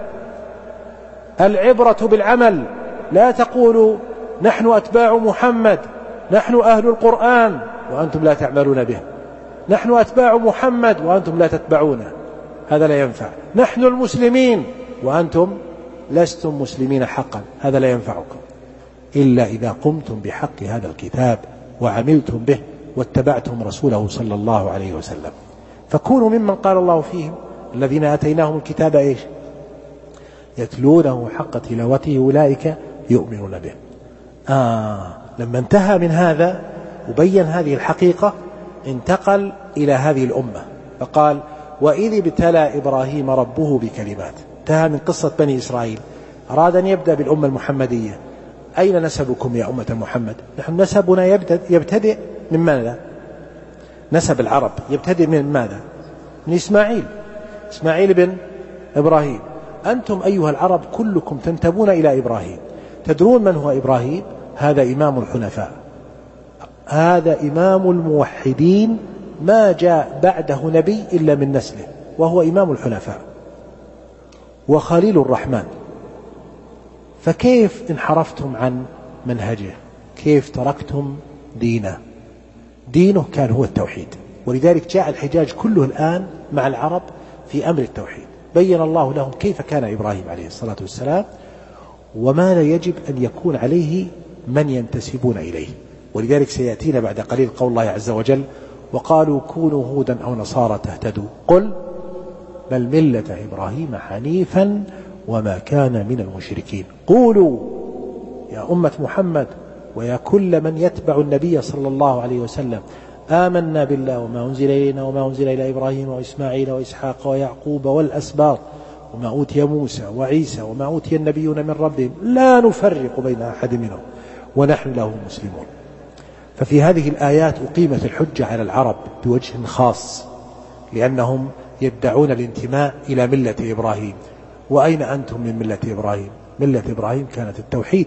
العبرة بالعمل، لا تقولوا نحن أتباع محمد نحن أهل القرآن وأنتم لا تعملون به، نحن أتباع محمد وأنتم لا تتبعونه، هذا لا ينفع. نحن المسلمين وأنتم لستم مسلمين حقا، هذا لا ينفعكم إلا إذا قمتم بحق هذا الكتاب وعملتم به واتبعتم رسوله صلى الله عليه وسلم. فكونوا ممن قال الله فيهم الذين آتيناهم الكتاب إيش؟ يتلونه حق تلاوته أولئك يؤمنون به. لما انتهى من هذا وبين هذه الحقيقة انتقل إلى هذه الأمة فقال وإذ ابتلى إبراهيم ربه بكلمات. انتهى من قصة بني إسرائيل، أراد أن يبدأ بالأمة المحمدية. أين نسبكم يا أمة محمد؟ نحن نسبنا يبتدئ من ماذا؟ نسب العرب يبتدئ من ماذا؟ من إسماعيل بن إبراهيم. أنتم أيها العرب كلكم تنتبون إلى إبراهيم. تدرون من هو إبراهيم؟ هذا إمام الحنفاء، هذا إمام الموحدين، ما جاء بعده نبي إلا من نسله، وهو إمام الحنفاء وخليل الرحمن. فكيف انحرفتم عن منهجه؟ كيف تركتم دينه؟ دينه كان هو التوحيد، ولذلك جاء الحجاج كله الآن مع العرب في أمر التوحيد. بين الله لهم كيف كان إبراهيم عليه الصلاة والسلام وماذا يجب أن يكون عليه من ينتسبون إليه. ولذلك سيأتينا بعد قليل قول الله عز وجل وقالوا كونوا هودا أو نصارى تهتدوا قل بل ملة إبراهيم حنيفا وما كان من المشركين. قولوا يا أمة محمد ويا كل من يتبع النبي صلى الله عليه وسلم آمنا بالله وما أنزل إلينا وما أنزل إلى إبراهيم وإسماعيل وإسحاق ويعقوب والأسباط وما أوتي موسى وعيسى وما أوتي النبيون من ربهم لا نفرق بين أحد منهم ونحن له مسلمون. ففي هذه الآيات أقيمت الحجة على العرب بوجه خاص، لأنهم يدعون الانتماء إلى ملة إبراهيم. وأين أنتم من ملة إبراهيم؟ ملة إبراهيم كانت التوحيد.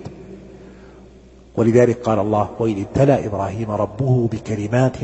ولذلك قال الله: وإذ ابتلى إبراهيم ربه بكلمات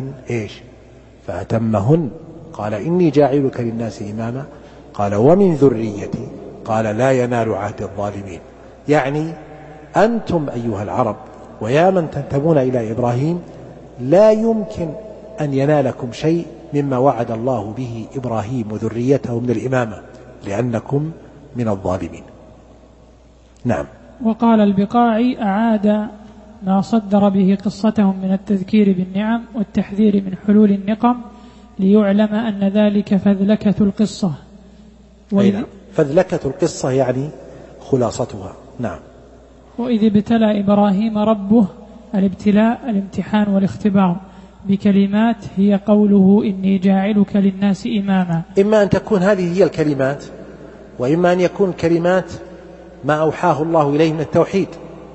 فأتمهن قال إني جاعلك للناس إماما قال ومن ذريتي قال لا ينال عهد الظالمين. يعني أنتم أيها العرب ويا من تنتمون إلى إبراهيم لا يمكن أن ينالكم شيء مما وعد الله به إبراهيم وذريته من الإمامة، لأنكم من الظالمين. نعم. وقال البقاعي: أعاد ما صدر به قصتهم من التذكير بالنعم والتحذير من حلول النقم ليعلم أن ذلك فذلكة القصة. نعم. فذلكة القصة يعني خلاصتها. نعم. وإذ ابتلى إبراهيم ربه، الابتلاء الامتحان والاختبار، بكلمات هي قوله إني جاعلك للناس إماما. إما أن تكون هذه هي الكلمات، وإما أن يكون كلمات ما أوحاه الله إليه من التوحيد،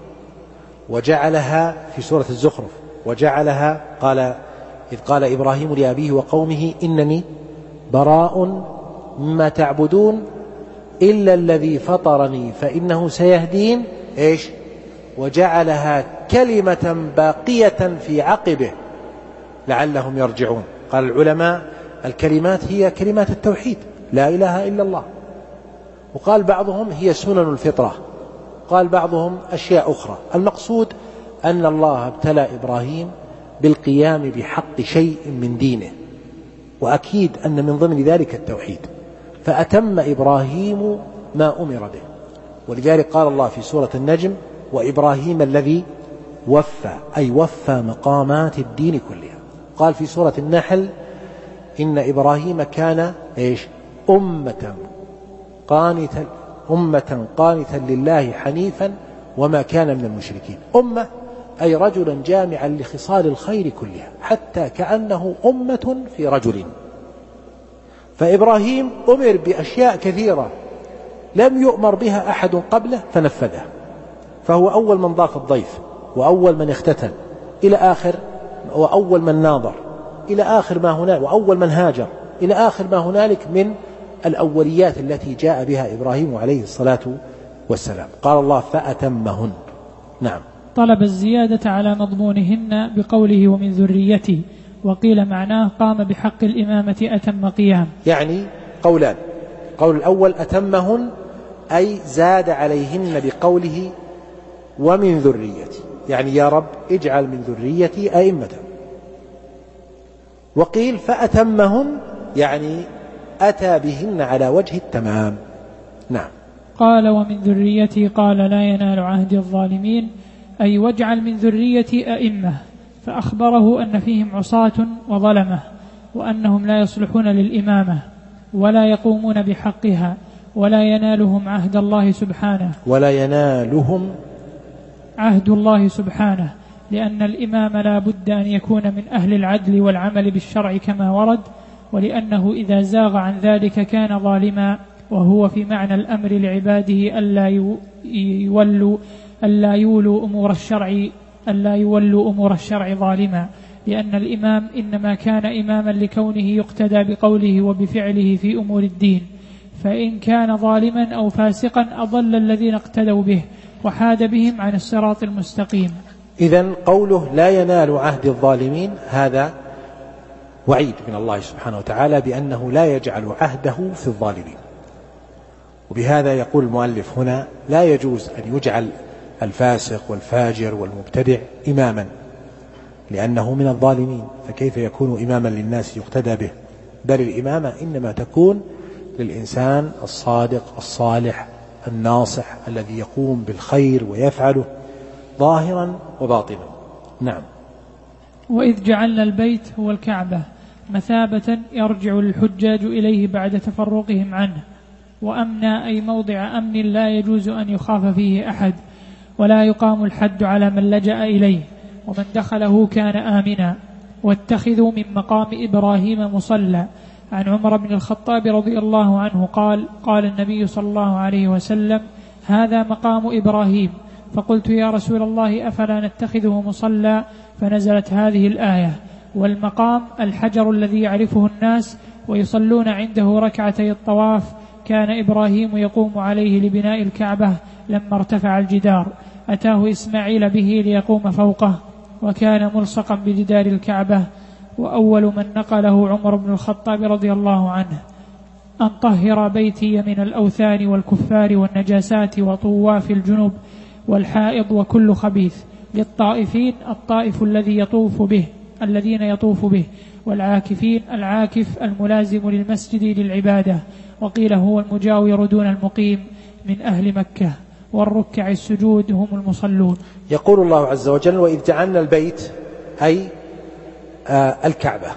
وجعلها في سورة الزخرف، وجعلها إذ قال إبراهيم لأبيه وقومه إنني براء مما تعبدون إلا الذي فطرني فإنه سيهدين وجعلها كلمة باقية في عقبه لعلهم يرجعون. قال العلماء: الكلمات هي كلمات التوحيد، لا إله إلا الله. وقال بعضهم: هي سنن الفطرة. قال بعضهم: أشياء أخرى. المقصود أن الله ابتلى إبراهيم بالقيام بحق شيء من دينه، وأكيد أن من ضمن ذلك التوحيد، فأتم إبراهيم ما أمر به. ولذلك قال الله في سورة النجم: وإبراهيم الذي وفى، أي وفى مقامات الدين كلها. قال في سورة النحل: إن إبراهيم كان أمة قانتا لله حنيفا وما كان من المشركين. أمة أي رجلا جامعا لخصال الخير كلها، حتى كأنه أمة في رجل. فإبراهيم أمر بأشياء كثيرة لم يؤمر بها أحد قبله فنفذها، فهو أول من ضاف الضيف، وأول من اختتن إلى آخر، وأول من ناظر إلى آخر ما هنالك، وأول من هاجر إلى آخر ما هنالك من الأوليات التي جاء بها إبراهيم عليه الصلاة والسلام. قال الله: فأتمهن. نعم. طلب الزيادة على مضمونهن بقوله ومن ذريتي، وقيل معناه قام بحق الإمامة أتم قيام. يعني قولان: قول الأول أتمهن أي زاد عليهن بقوله ومن ذريتي، يعني يا رب اجعل من ذريتي أئمة. وقيل فأتمهن يعني أتى بهن على وجه التمام. نعم. قال ومن ذريتي قال لا ينال عهد الظالمين، أي واجعل من ذريتي أئمة، فأخبره أن فيهم عصاة وظلمة، وأنهم لا يصلحون للإمامة ولا يقومون بحقها، ولا ينالهم عهد الله سبحانه، ولا ينالهم عهد الله سبحانه، لأن الإمام لا بد أن يكون من أهل العدل والعمل بالشرع كما ورد، ولأنه إذا زاغ عن ذلك كان ظالما، وهو في معنى الأمر لعباده ألا يولوا أمور الشرع ظالما، لأن الإمام إنما كان إماما لكونه يقتدى بقوله وبفعله في أمور الدين، فإن كان ظالما أو فاسقا أضل الذين اقتدوا به وحاد بهم عن الصراط المستقيم. إذن قوله لا ينال عهد الظالمين هذا وعيد من الله سبحانه وتعالى بأنه لا يجعل عهده في الظالمين. وبهذا يقول المؤلف هنا: لا يجوز أن يجعل الفاسق والفاجر والمبتدع إماما، لأنه من الظالمين، فكيف يكون إماما للناس يقتدى به؟ بل الإمامة إنما تكون للإنسان الصادق الصالح الناصح الذي يقوم بالخير ويفعله ظاهرا وباطنا. نعم. وإذ جعلنا البيت هو الكعبة مثابة يرجع الحجاج إليه بعد تفرقهم عنه، وأمنا أي موضع أمن لا يجوز أن يخاف فيه أحد، ولا يقام الحد على من لجأ إليه، ومن دخله كان آمنا. واتخذوا من مقام إبراهيم مصلى. عن عمر بن الخطاب رضي الله عنه قال النبي صلى الله عليه وسلم: هذا مقام إبراهيم. فقلت: يا رسول الله أفلا نتخذه مصلى؟ فنزلت هذه الآية: والمقام الحجر الذي يعرفه الناس ويصلون عنده ركعتي الطواف. كان إبراهيم يقوم عليه لبناء الكعبة لما ارتفع الجدار، أتاه إسماعيل به ليقوم فوقه، وكان ملصقا بجدار الكعبة. وأول من نقله عمر بن الخطاب رضي الله عنه أن طهر بيتي من الأوثان والكفار والنجاسات وطواف الجنوب والحائض وكل خبيث، للطائفين الطائف الذين يطوف به، والعاكفين العاكف الملازم للمسجد للعبادة، وقيل هو المجاور دون المقيم من أهل مكة، والركع السجود هم المصلون. يقول الله عز وجل: وإذ جعلنا البيت أي الكعبة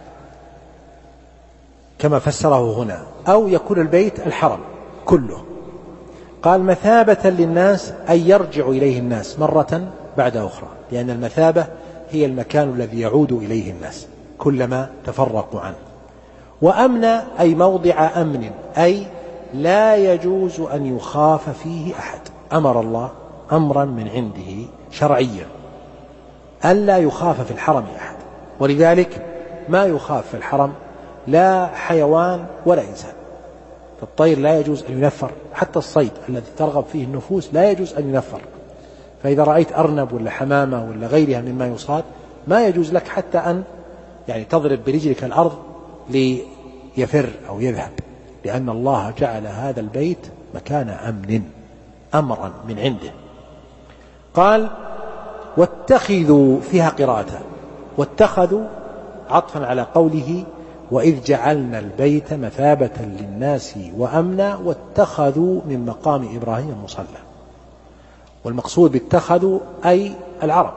كما فسره هنا، أو يكون البيت الحرم كله. قال مثابة للناس أي يرجع إليه الناس مرة بعد أخرى، لأن المثابة هي المكان الذي يعود إليه الناس كلما تفرقوا عنه. وأمن أي موضع أمن، أي لا يجوز أن يخاف فيه أحد. أمر الله أمرا من عنده شرعيا ألا يخاف في الحرم أحد، ولذلك ما يخاف في الحرم لا حيوان ولا إنسان. الطير لا يجوز أن ينفر، حتى الصيد الذي ترغب فيه النفوس لا يجوز أن ينفر. فإذا رأيت أرنب ولا حمامة ولا غيرها مما يصاد ما يجوز لك حتى أن تضرب برجلك الأرض ليفر أو يذهب، لأن الله جعل هذا البيت مكان أمن أمرا من عنده. قال واتخذوا، فيها قراءة واتخذوا عطفا على قوله وإذ جعلنا البيت مثابة للناس وأمنا واتخذوا من مقام إبراهيم مصلى. والمقصود باتخذوا أي العرب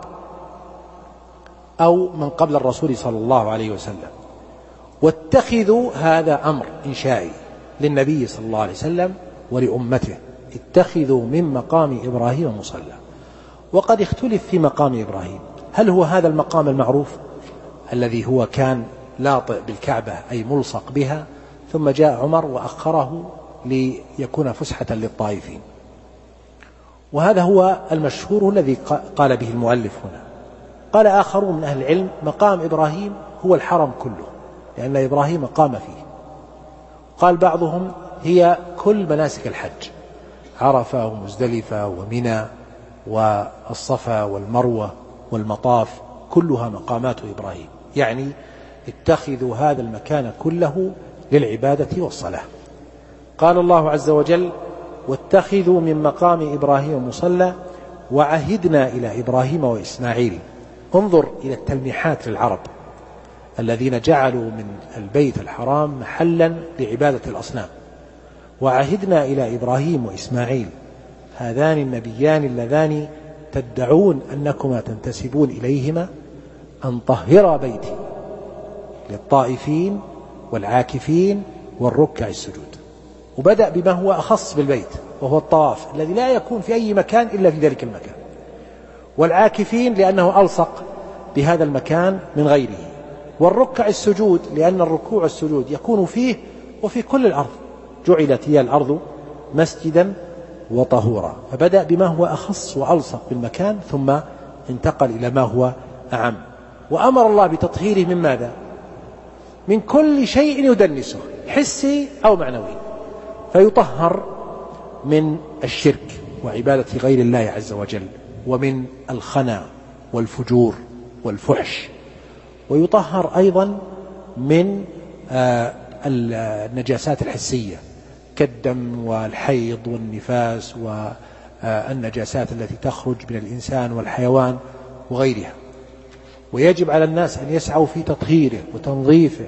أو من قبل الرسول صلى الله عليه وسلم. واتخذوا هذا أمر إنشائي للنبي صلى الله عليه وسلم ولأمته، اتخذوا من مقام إبراهيم مصلى. وقد اختلف في مقام إبراهيم، هل هو هذا المقام المعروف الذي هو كان لاطئ بالكعبة أي ملصق بها، ثم جاء عمر وأخره ليكون فسحة للطائفين؟ وهذا هو المشهور الذي قال به المؤلف هنا. قال آخرون من أهل العلم مقام إبراهيم هو الحرم كله، لأن إبراهيم قام فيه. قال بعضهم هي كل مناسك الحج، عرفة ومزدلفة ومنى والصفا والمروة والمطاف، كلها مقامات إبراهيم، يعني اتخذوا هذا المكان كله للعبادة والصلاة. قال الله عز وجل واتخذوا من مقام إبراهيم مصلى وعهدنا إلى إبراهيم وإسماعيل. انظر إلى التلميحات للعرب الذين جعلوا من البيت الحرام محلا لعبادة الأصنام. وعهدنا إلى إبراهيم وإسماعيل هذان النبيان اللذان تدعون أنكما تنتسبون إليهما أن طهر بيتي للطائفين والعاكفين والركع السجود. وبدأ بما هو أخص بالبيت وهو الطواف الذي لا يكون في أي مكان إلا في ذلك المكان، والعاكفين لأنه ألصق بهذا المكان من غيره، والركع السجود لأن الركوع السجود يكون فيه وفي كل الأرض، جعلت هي الأرض مسجدا وطهورا. فبدأ بما هو أخص وألصق بالمكان ثم انتقل إلى ما هو أعم. وأمر الله بتطهيره من ماذا؟ من كل شيء يدنسه حسي أو معنوي، فيطهر من الشرك وعبادة غير الله عز وجل، ومن الخنا والفجور والفحش، ويطهر أيضا من النجاسات الحسية كالدم والحيض والنفاس والنجاسات التي تخرج من الإنسان والحيوان وغيرها. ويجب على الناس أن يسعوا في تطهيره وتنظيفه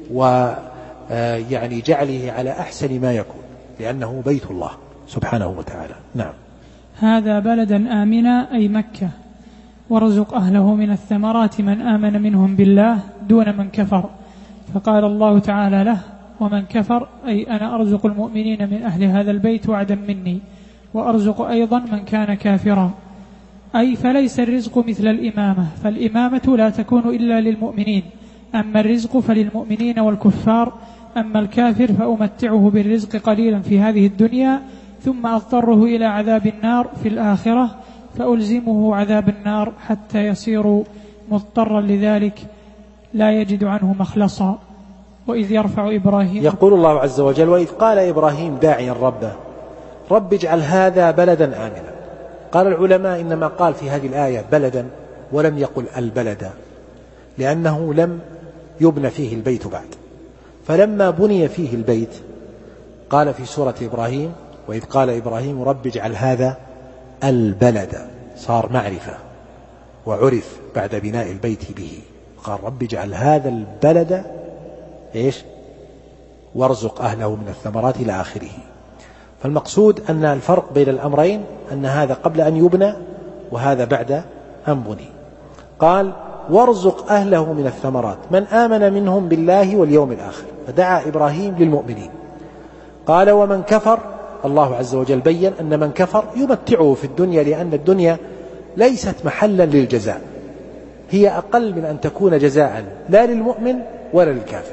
ويعني جعله على أحسن ما يكون، لأنه بيت الله سبحانه وتعالى. نعم. هذا بلدا آمنا أي مكة، وارزق أهله من الثمرات من آمن منهم بالله دون من كفر. فقال الله تعالى له ومن كفر أي أنا أرزق المؤمنين من أهل هذا البيت وعدا مني، وأرزق أيضا من كان كافرا، أي فليس الرزق مثل الإمامة، فالإمامة لا تكون إلا للمؤمنين، أما الرزق فللمؤمنين والكفار، أما الكافر فأمتعه بالرزق قليلا في هذه الدنيا ثم أضطره إلى عذاب النار في الآخرة، فألزمه عذاب النار حتى يصير مضطرا لذلك لا يجد عنه مخلصا. وإذ يرفع إبراهيم. يقول الله عز وجل: وإذ قال إبراهيم داعيا ربه رب اجعل هذا بلدا آمنا. قال العلماء إنما قال في هذه الآية بلدا ولم يقل البلد، لأنه لم يبنى فيه البيت بعد، فلما بني فيه البيت قال في سورة إبراهيم: وإذ قال إبراهيم رب اجعل هذا البلد، صار معرفة وعرف بعد بناء البيت به، قال رب اجعل هذا البلد وارزق أهله من الثمرات إلى آخره. فالمقصود أن الفرق بين الأمرين أن هذا قبل أن يبنى وهذا بعد أن بني. قال وارزق أهله من الثمرات من آمن منهم بالله واليوم الآخر، فدعا إبراهيم للمؤمنين. قال ومن كفر، الله عز وجل بيّن أن من كفر يمتعه في الدنيا، لأن الدنيا ليست محلا للجزاء، هي أقل من أن تكون جزاء لا للمؤمن ولا للكافر.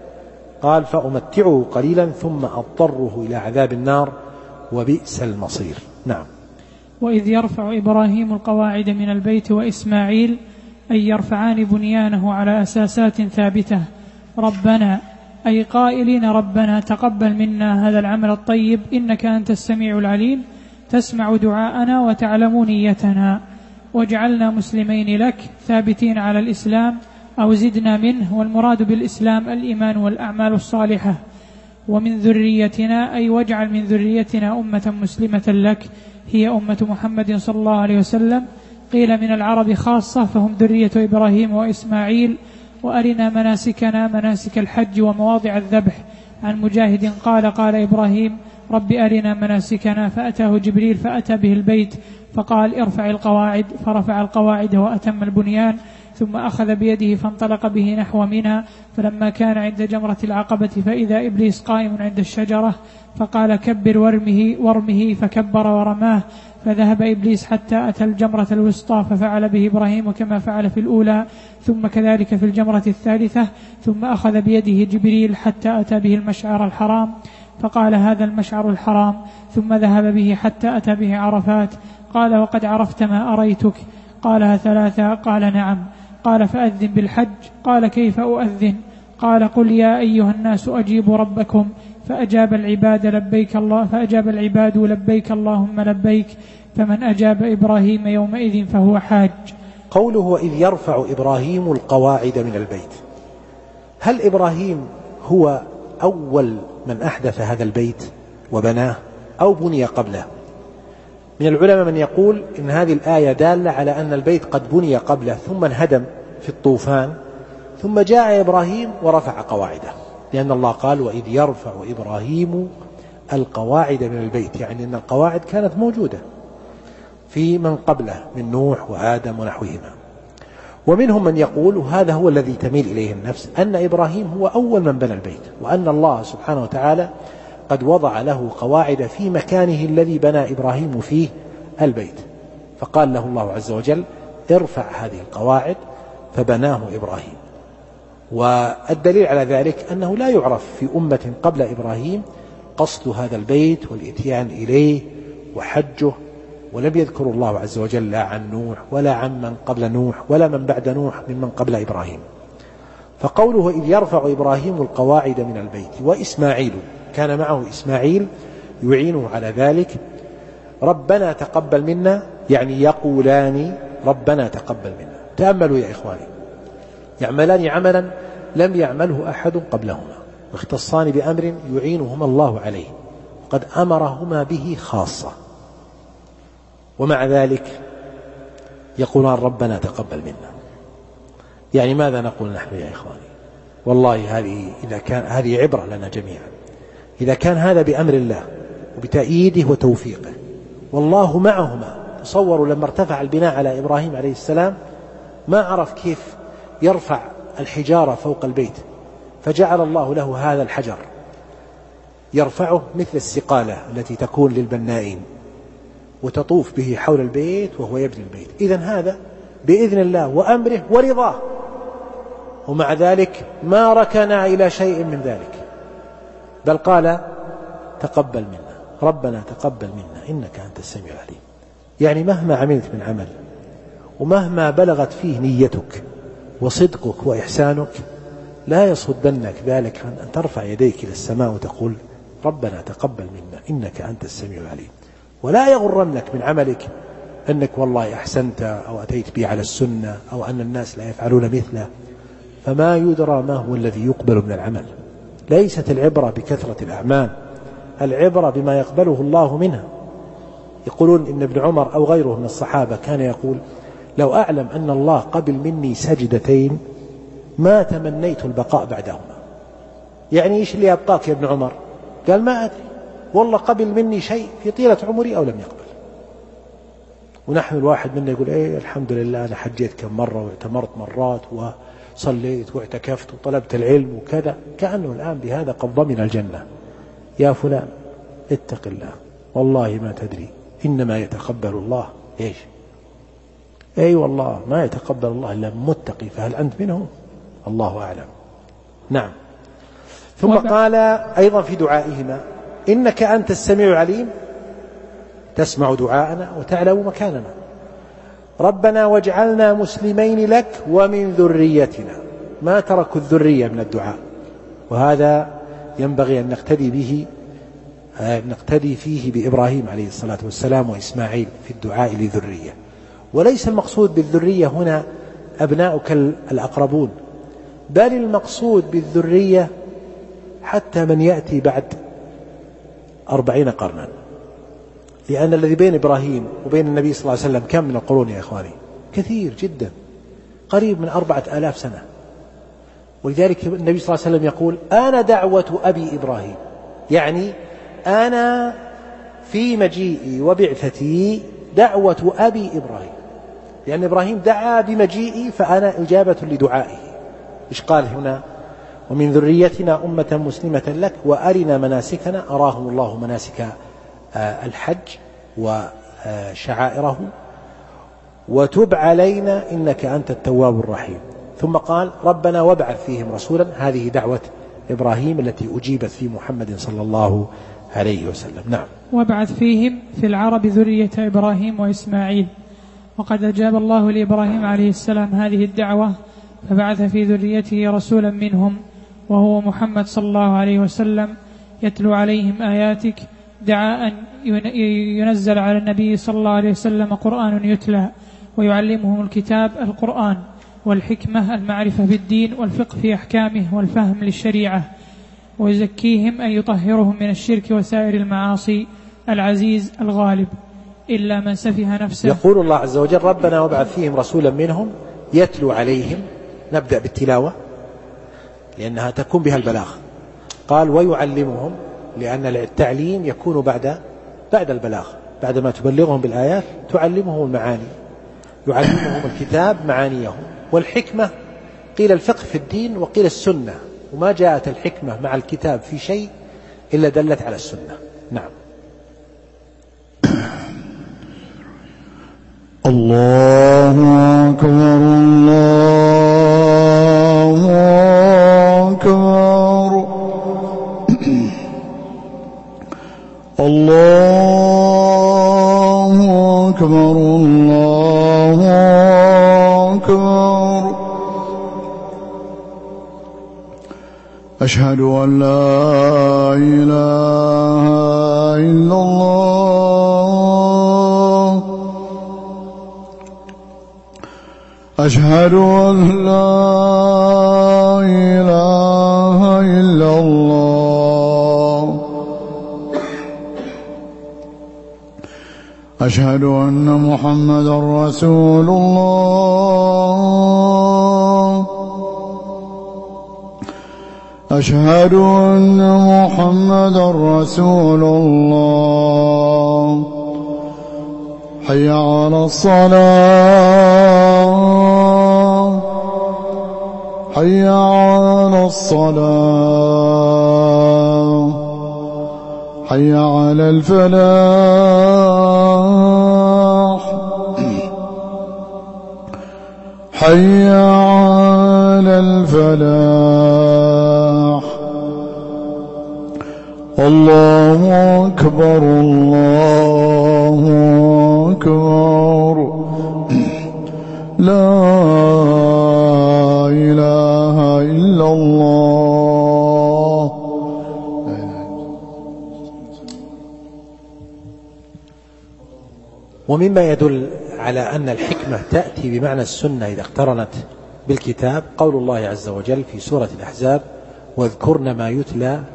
قال فأمتعه قليلا ثم أضطره إلى عذاب النار وبئس المصير. نعم. وإذ يرفع إبراهيم القواعد من البيت وإسماعيل، أي يرفعان بنيانه على أساسات ثابتة. ربنا، أي قائلين ربنا تقبل منا هذا العمل الطيب إنك أنت السميع العليم، تسمع دعاءنا وتعلم نيتنا، واجعلنا مسلمين لك ثابتين على الإسلام أو زدنا منه، والمراد بالإسلام الإيمان والأعمال الصالحة. ومن ذريتنا، أي واجعل من ذريتنا أمة مسلمة لك، هي أمة محمد صلى الله عليه وسلم. قيل من العرب خاصة، فهم ذرية إبراهيم وإسماعيل. وأرنا مناسكنا مناسك الحج ومواضع الذبح. عن مجاهد قال قال إبراهيم رب أرنا مناسكنا، فأتاه جبريل فأتى به البيت فقال ارفع القواعد، فرفع القواعد وأتم البنيان، ثم أخذ بيده فانطلق به نحو منى. فلما كان عند جمرة العقبة فإذا إبليس قائم عند الشجرة فقال كبر وارمه، فكبر ورماه، فذهب إبليس حتى أتى الجمرة الوسطى ففعل به إبراهيم كما فعل في الأولى، ثم كذلك في الجمرة الثالثة، ثم أخذ بيده جبريل حتى أتى به المشعر الحرام فقال هذا المشعر الحرام، ثم ذهب به حتى أتى به عرفات. قال وقد عرفت ما أريتك؟ قالها ثلاثة. قال نعم. قال فأذن بالحج. قال كيف أؤذن؟ قال قل يا أيها الناس أجيبوا ربكم، فأجاب العباد لبيك اللهم لبيك، فمن أجاب إبراهيم يومئذ فهو حاج. قوله وإذ يرفع إبراهيم القواعد من البيت، هل إبراهيم هو أول من أحدث هذا البيت وبناه أو بني قبله؟ من العلماء من يقول إن هذه الآية دالة على أن البيت قد بني قبله ثم انهدم في الطوفان، ثم جاء إبراهيم ورفع قواعده، لأن الله قال وإذ يرفع إبراهيم القواعد من البيت، يعني أن القواعد كانت موجودة في من قبله من نوح وآدم ونحوهما. ومنهم من يقول هذا هو الذي تميل إليه النفس، أن إبراهيم هو أول من بنى البيت، وأن الله سبحانه وتعالى قد وضع له قواعد في مكانه الذي بنى إبراهيم فيه البيت، فقال له الله عز وجل ارفع هذه القواعد، فبناه إبراهيم. والدليل على ذلك أنه لا يعرف في أمة قبل إبراهيم قصد هذا البيت والإتيان إليه وحجه، ولم يذكر الله عز وجل لا عن نوح ولا عن من قبل نوح ولا من بعد نوح ممن قبل إبراهيم. فقوله إذ يرفع إبراهيم القواعد من البيت وإسماعيل، كان معه إسماعيل يعينه على ذلك، ربنا تقبل منا، يعني يقولان ربنا تقبل منا. تأملوا يا إخواني، يعملان عملا لم يعمله أحد قبلهما، واختصان بأمر يعينهما الله عليه، قد أمرهما به خاصة، ومع ذلك يقولان ربنا تقبل منا. يعني ماذا نقول نحن يا إخواني؟ والله هذه عبرة لنا جميعا. إذا كان هذا بأمر الله وبتأييده وتوفيقه والله معهما، تصوروا لما ارتفع البناء على إبراهيم عليه السلام ما عرف كيف يرفع الحجارة فوق البيت، فجعل الله له هذا الحجر يرفعه مثل السقالة التي تكون للبنائين وتطوف به حول البيت وهو يبني البيت. إذن هذا بإذن الله وأمره ورضاه، ومع ذلك ما ركنا إلى شيء من ذلك، بل قال تقبل منا، ربنا تقبل منا إنك أنت السميع العليم. يعني مهما عملت من عمل ومهما بلغت فيه نيتك وصدقك وإحسانك، لا يصدنك بالك أن ترفع يديك إلى السماء وتقول ربنا تقبل منا إنك أنت السميع العليم، ولا يغرنك من عملك أنك والله أحسنت أو أتيت بي على السنة أو أن الناس لا يفعلون مثله، فما يدرى ما هو الذي يقبل من العمل. ليست العبرة بكثرة الأعمال، العبرة بما يقبله الله منها. يقولون إن ابن عمر أو غيره من الصحابة كان يقول لو أعلم أن الله قبل مني سجدتين ما تمنيت البقاء بعدهما. يعني إيش اللي أبقاك يا ابن عمر؟ قال ما أدري، والله قبل مني شيء في طيلة عمري أو لم يقبل. ونحن الواحد منا يقول إيه الحمد لله أنا حجيت كم مرة واعتمرت مرات وصليت واعتكفت وطلبت العلم وكذا، كأنه الآن بهذا قد ضمن الجنة. يا فلان اتق الله والله ما تدري إنما يتقبل الله إيش؟ أي والله ما يتقبل الله إلا متقي، فهل أنت منهم؟ الله أعلم. نعم. ثم قال أيضا في دعائهما إنك أنت السميع العليم تسمع دعاءنا وتعلم مكاننا، ربنا واجعلنا مسلمين لك ومن ذريتنا. ما تركوا الذرية من الدعاء، وهذا ينبغي أن نقتدي فيه بإبراهيم عليه الصلاة والسلام وإسماعيل في الدعاء لذرية. وليس المقصود بالذرية هنا أبناؤك الأقربون، بل المقصود بالذرية حتى من يأتي بعد 40 قرنا، لأن الذي بين إبراهيم وبين النبي صلى الله عليه وسلم كم من القرون يا إخواني؟ كثير جدا، قريب من 4000 سنة. ولذلك النبي صلى الله عليه وسلم يقول أنا دعوة أبي إبراهيم، يعني أنا في مجيئي وبعثتي دعوة أبي إبراهيم، لأن إبراهيم دعا بمجيئي فأنا إجابة لدعائه. إيش قال هنا؟ ومن ذريتنا أمة مسلمة لك وأرنا مناسكنا. أراهم الله مناسك الحج وشعائره، وتب علينا إنك أنت التواب الرحيم. ثم قال ربنا وابعث فيهم رسولا. هذه دعوة إبراهيم التي أجيبت في محمد صلى الله عليه وسلم. نعم. وابعث فيهم في العرب ذرية إبراهيم وإسماعيل. وقد أجاب الله لإبراهيم عليه السلام هذه الدعوة فبعث في ذريته رسولا منهم وهو محمد صلى الله عليه وسلم يتلو عليهم آياتك، دعاء ينزل على النبي صلى الله عليه وسلم قرآن يتلى، ويعلمهم الكتاب القرآن والحكمة المعرفة بالدين والفقه في أحكامه والفهم للشريعة، ويزكيهم أن يطهرهم من الشرك وسائر المعاصي العزيز الغالب إلا من سفه نفسه. يقول الله عز وجل ربنا وابعث فيهم رسولا منهم يتلو عليهم. نبدأ بالتلاوة لأنها تكون بها البلاغ. قال ويعلمهم، لأن التعليم يكون بعد البلاغ، بعدما تبلغهم بالآيات تعلمهم المعاني، يعلمهم الكتاب معانيه، والحكمة قيل الفقه في الدين وقيل السنة، وما جاءت الحكمة مع الكتاب في شيء إلا دلت على السنة. نعم. الله أكبر الله أكبر الله أكبر الله أكبر. أشهد أن لا إله إلا الله. أشهد أن لا إله إلا الله. أشهد أن محمدا رسول الله. أشهد أن محمدا رسول الله. حي على الصلاة حي على الصلاة حي على الفلاح حي على الفلاح. الله أكبر الله أكبر. لا إله إلا الله. ومما يدل على أن الحكمة تأتي بمعنى السنة إذا اقترنت بالكتاب قول الله عز وجل في سورة الأحزاب: واذكرن ما يتلى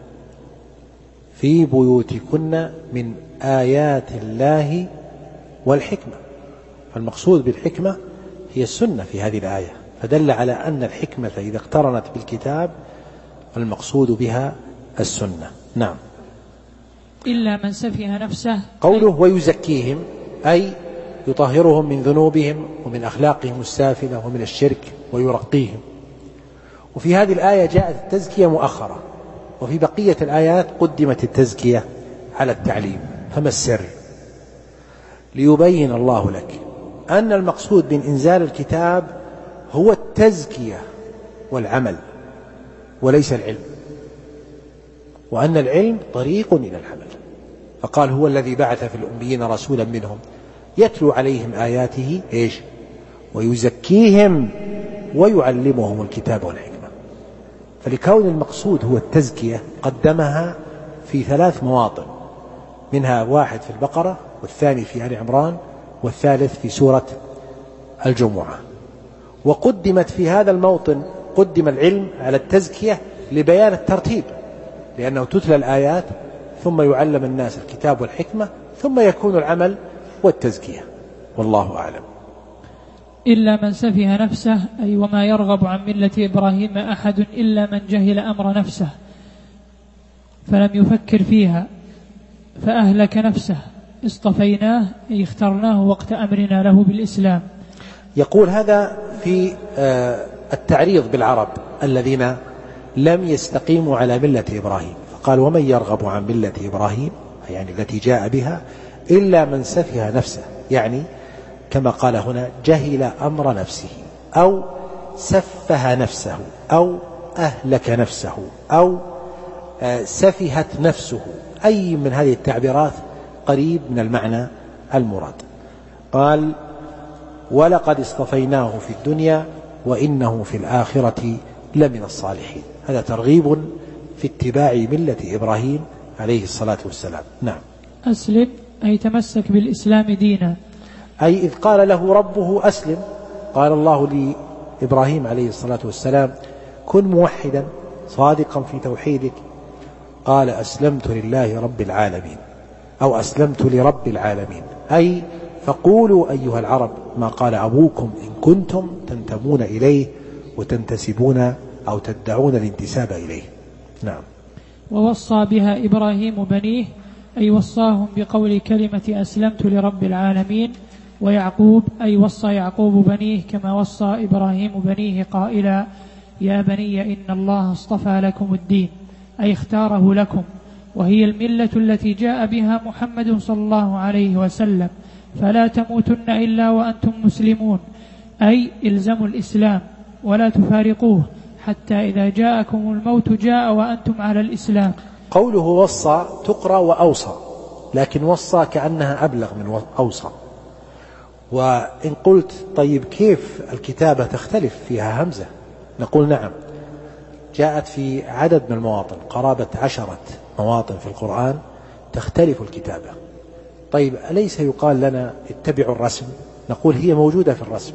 في بيوتكن من آيات الله والحكمة. فالمقصود بالحكمة هي السنة في هذه الآية، فدل على أن الحكمة إذا اقترنت بالكتاب المقصود بها السنة. نعم. إلا من سفه نفسه. قوله ويزكيهم أي يطهرهم من ذنوبهم ومن أخلاقهم السافلة ومن الشرك ويرقيهم. وفي هذه الآية جاءت التزكية مؤخرة، وفي بقية الآيات قدمت التزكية على التعليم. فما السر؟ ليبين الله لك أن المقصود من إنزال الكتاب هو التزكية والعمل وليس العلم، وأن العلم طريق إلى العمل. فقال: هو الذي بعث في الأميين رسولا منهم يتلو عليهم آياته ويزكيهم ويعلمهم الكتاب والحكمة. فلكون المقصود هو التزكية قدمها في 3 مواطن، منها واحد في البقرة، والثاني في آل عمران، والثالث في سورة الجمعة. وقدمت في هذا الموطن قدم العلم على التزكية لبيان الترتيب، لأنه تتلى الآيات ثم يعلم الناس الكتاب والحكمة ثم يكون العمل والتزكية. والله أعلم. إلا من سفه نفسه أي وما يرغب عن ملة إبراهيم أحد إلا من جهل أمر نفسه فلم يفكر فيها فأهلك نفسه. اصطفيناه أي اخترناه وقت أمرنا له بالإسلام. يقول هذا في التعريض بالعرب الذين لم يستقيموا على ملة إبراهيم، فقال: ومن يرغب عن ملة إبراهيم، يعني التي جاء بها، إلا من سفه نفسه، يعني كما قال هنا جهل أمر نفسه أو سفه نفسه أو أهلك نفسه أو سفهت نفسه، أي من هذه التعبيرات قريب من المعنى المراد. قال: ولقد اصطفيناه في الدنيا وإنه في الآخرة لمن الصالحين. هذا ترغيب في اتباع ملة إبراهيم عليه الصلاة والسلام. نعم. أسلم أي تمسك بالإسلام دينا، أي إذ قال له ربه أسلم، قال الله لإبراهيم عليه الصلاة والسلام: كن موحدا صادقا في توحيدك. قال: أسلمت لله رب العالمين، أو أسلمت لرب العالمين، أي فقولوا أيها العرب ما قال أبوكم إن كنتم تنتمون إليه وتنتسبون أو تدعون الانتساب إليه. نعم. ووصى بها إبراهيم بنيه أي وصاهم بقول كلمة أسلمت لرب العالمين. ويعقوب أي وصى يعقوب بنيه كما وصى إبراهيم بنيه قائلا: يا بني إن الله اصطفى لكم الدين أي اختاره لكم، وهي الملة التي جاء بها محمد صلى الله عليه وسلم، فلا تموتن إلا وأنتم مسلمون، أي الزموا الإسلام ولا تفارقوه حتى إذا جاءكم الموت جاء وأنتم على الإسلام. قوله وصى تقرأ وأوصى، لكن وصى كأنها أبلغ من أوصى. وإن قلت طيب كيف الكتابة تختلف فيها همزة؟ نقول نعم، جاءت في عدد من المواطن، قرابة 10 مواطن في القرآن تختلف الكتابة. طيب أليس يقال لنا اتبعوا الرسم؟ نقول هي موجودة في الرسم.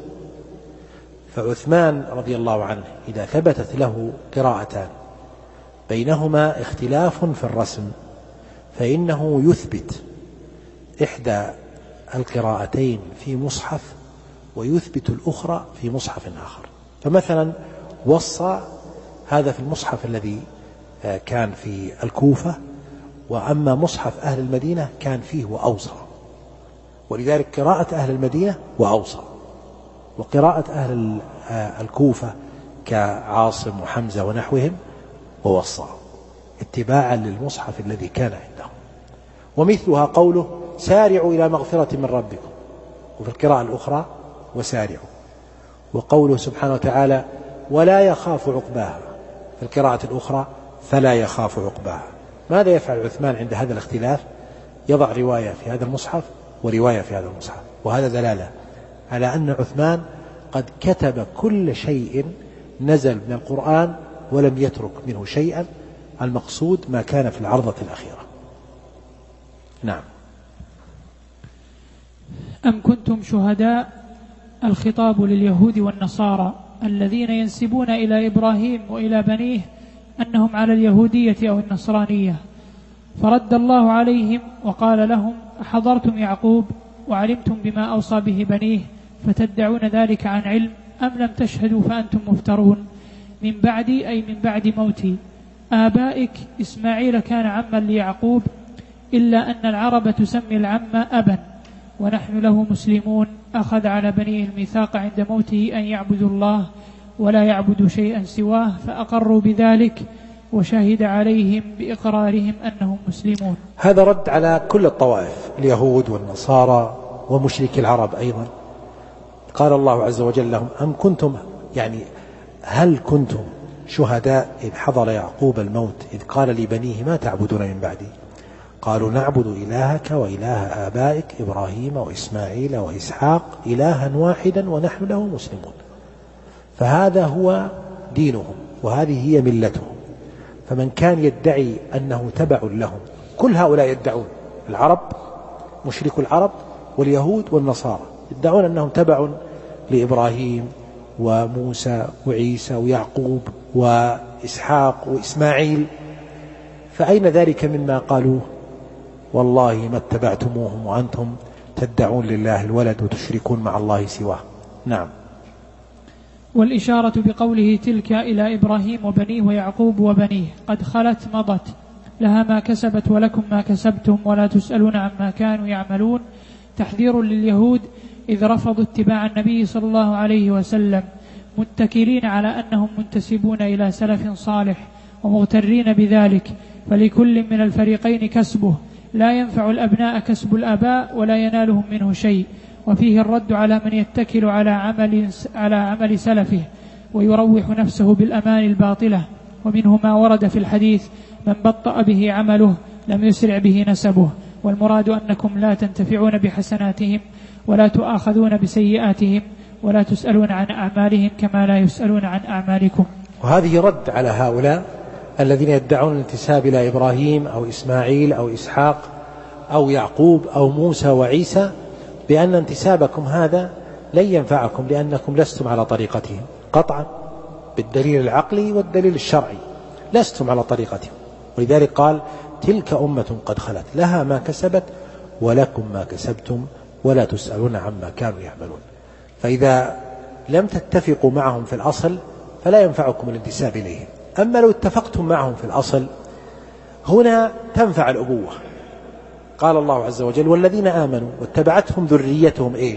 فعثمان رضي الله عنه إذا ثبتت له قراءتان بينهما اختلاف في الرسم فإنه يثبت إحدى القراءتين في مصحف ويثبت الأخرى في مصحف آخر. فمثلا وصى هذا في المصحف الذي كان في الكوفة، وأما مصحف أهل المدينة كان فيه وأوصى، ولذلك قراءة أهل المدينة وأوصى، وقراءة أهل الكوفة كعاصم وحمزة ونحوهم ووصى، اتباعا للمصحف الذي كان عندهم. ومثلها قوله سارعوا إلى مغفرة من ربكم، وفي القراءة الأخرى وسارعوا. وقوله سبحانه وتعالى ولا يخاف عقباها، في القراءة الأخرى فلا يخاف عقباها. ماذا يفعل عثمان عند هذا الاختلاف؟ يضع رواية في هذا المصحف ورواية في هذا المصحف، وهذا دلالة على أن عثمان قد كتب كل شيء نزل من القرآن ولم يترك منه شيئا، المقصود ما كان في العرضة الأخيرة. نعم. أم كنتم شهداء الخطاب لليهود والنصارى الذين ينسبون إلى إبراهيم وإلى بنيه أنهم على اليهودية أو النصرانية، فرد الله عليهم وقال لهم: أحضرتم يعقوب وعلمتم بما أوصى به بنيه فتدعون ذلك عن علم، أم لم تشهدوا فأنتم مفترون؟ من بعدي، أي من بعد موتي، آبائك إسماعيل كان عما ليعقوب، إلا أن العرب تسمي العم أبا، ونحن له مسلمون. أخذ على بنيه الميثاق عند موته أن يعبدوا الله ولا يعبدوا شيئا سواه، فأقروا بذلك، وشهد عليهم بإقرارهم أنهم مسلمون. هذا رد على كل الطوائف، اليهود والنصارى ومشركي العرب أيضا. قال الله عز وجل لهم: أم كنتم، يعني هل كنتم شهداء إذ حضر يعقوب الموت إذ قال لبنيه: ما تعبدون من بعدي؟ قالوا: نعبد إلهك وإله آبائك إبراهيم وإسماعيل وإسحاق إلها واحدا ونحن له مسلمون. فهذا هو دينهم وهذه هي ملتهم. فمن كان يدعي أنه تبع لهم، كل هؤلاء يدعون، العرب، مشركو العرب واليهود والنصارى، يدعون أنهم تبع لإبراهيم وموسى وعيسى ويعقوب وإسحاق وإسماعيل، فأين ذلك مما قالوه؟ والله ما اتبعتموهم وأنتم تدعون لله الولد وتشركون مع الله سواه. نعم. والإشارة بقوله تلك إلى إبراهيم وبنيه ويعقوب وبنيه قد خلت مضت، لها ما كسبت ولكم ما كسبتم ولا تسألون عما كانوا يعملون، تحذير لليهود إذ رفضوا اتباع النبي صلى الله عليه وسلم، متكلين على أنهم منتسبون إلى سلف صالح ومغترين بذلك، فلكل من الفريقين كسبه، لا ينفع الأبناء كسب الآباء ولا ينالهم منه شيء. وفيه الرد على من يتكل على عمل سلفه ويروح نفسه بالأمان الباطلة، ومنه ما ورد في الحديث: من بطأ به عمله لم يسرع به نسبه، والمراد أنكم لا تنتفعون بحسناتهم ولا تؤاخذون بسيئاتهم ولا تسألون عن أعمالهم كما لا يسألون عن أعمالكم. وهذه رد على هؤلاء الذين يدعون الانتساب إلى إبراهيم أو إسماعيل أو إسحاق أو يعقوب أو موسى وعيسى، بأن انتسابكم هذا لن ينفعكم لأنكم لستم على طريقتهم قطعا، بالدليل العقلي والدليل الشرعي لستم على طريقتهم. ولذلك قال: تلك أمة قد خلت لها ما كسبت ولكم ما كسبتم ولا تسألون عما كانوا يعملون. فإذا لم تتفقوا معهم في الأصل فلا ينفعكم الانتساب إليهم. أما لو اتفقتم معهم في الأصل هنا تنفع الأبوة. قال الله عز وجل: والذين آمنوا واتبعتهم ذريتهم إيش؟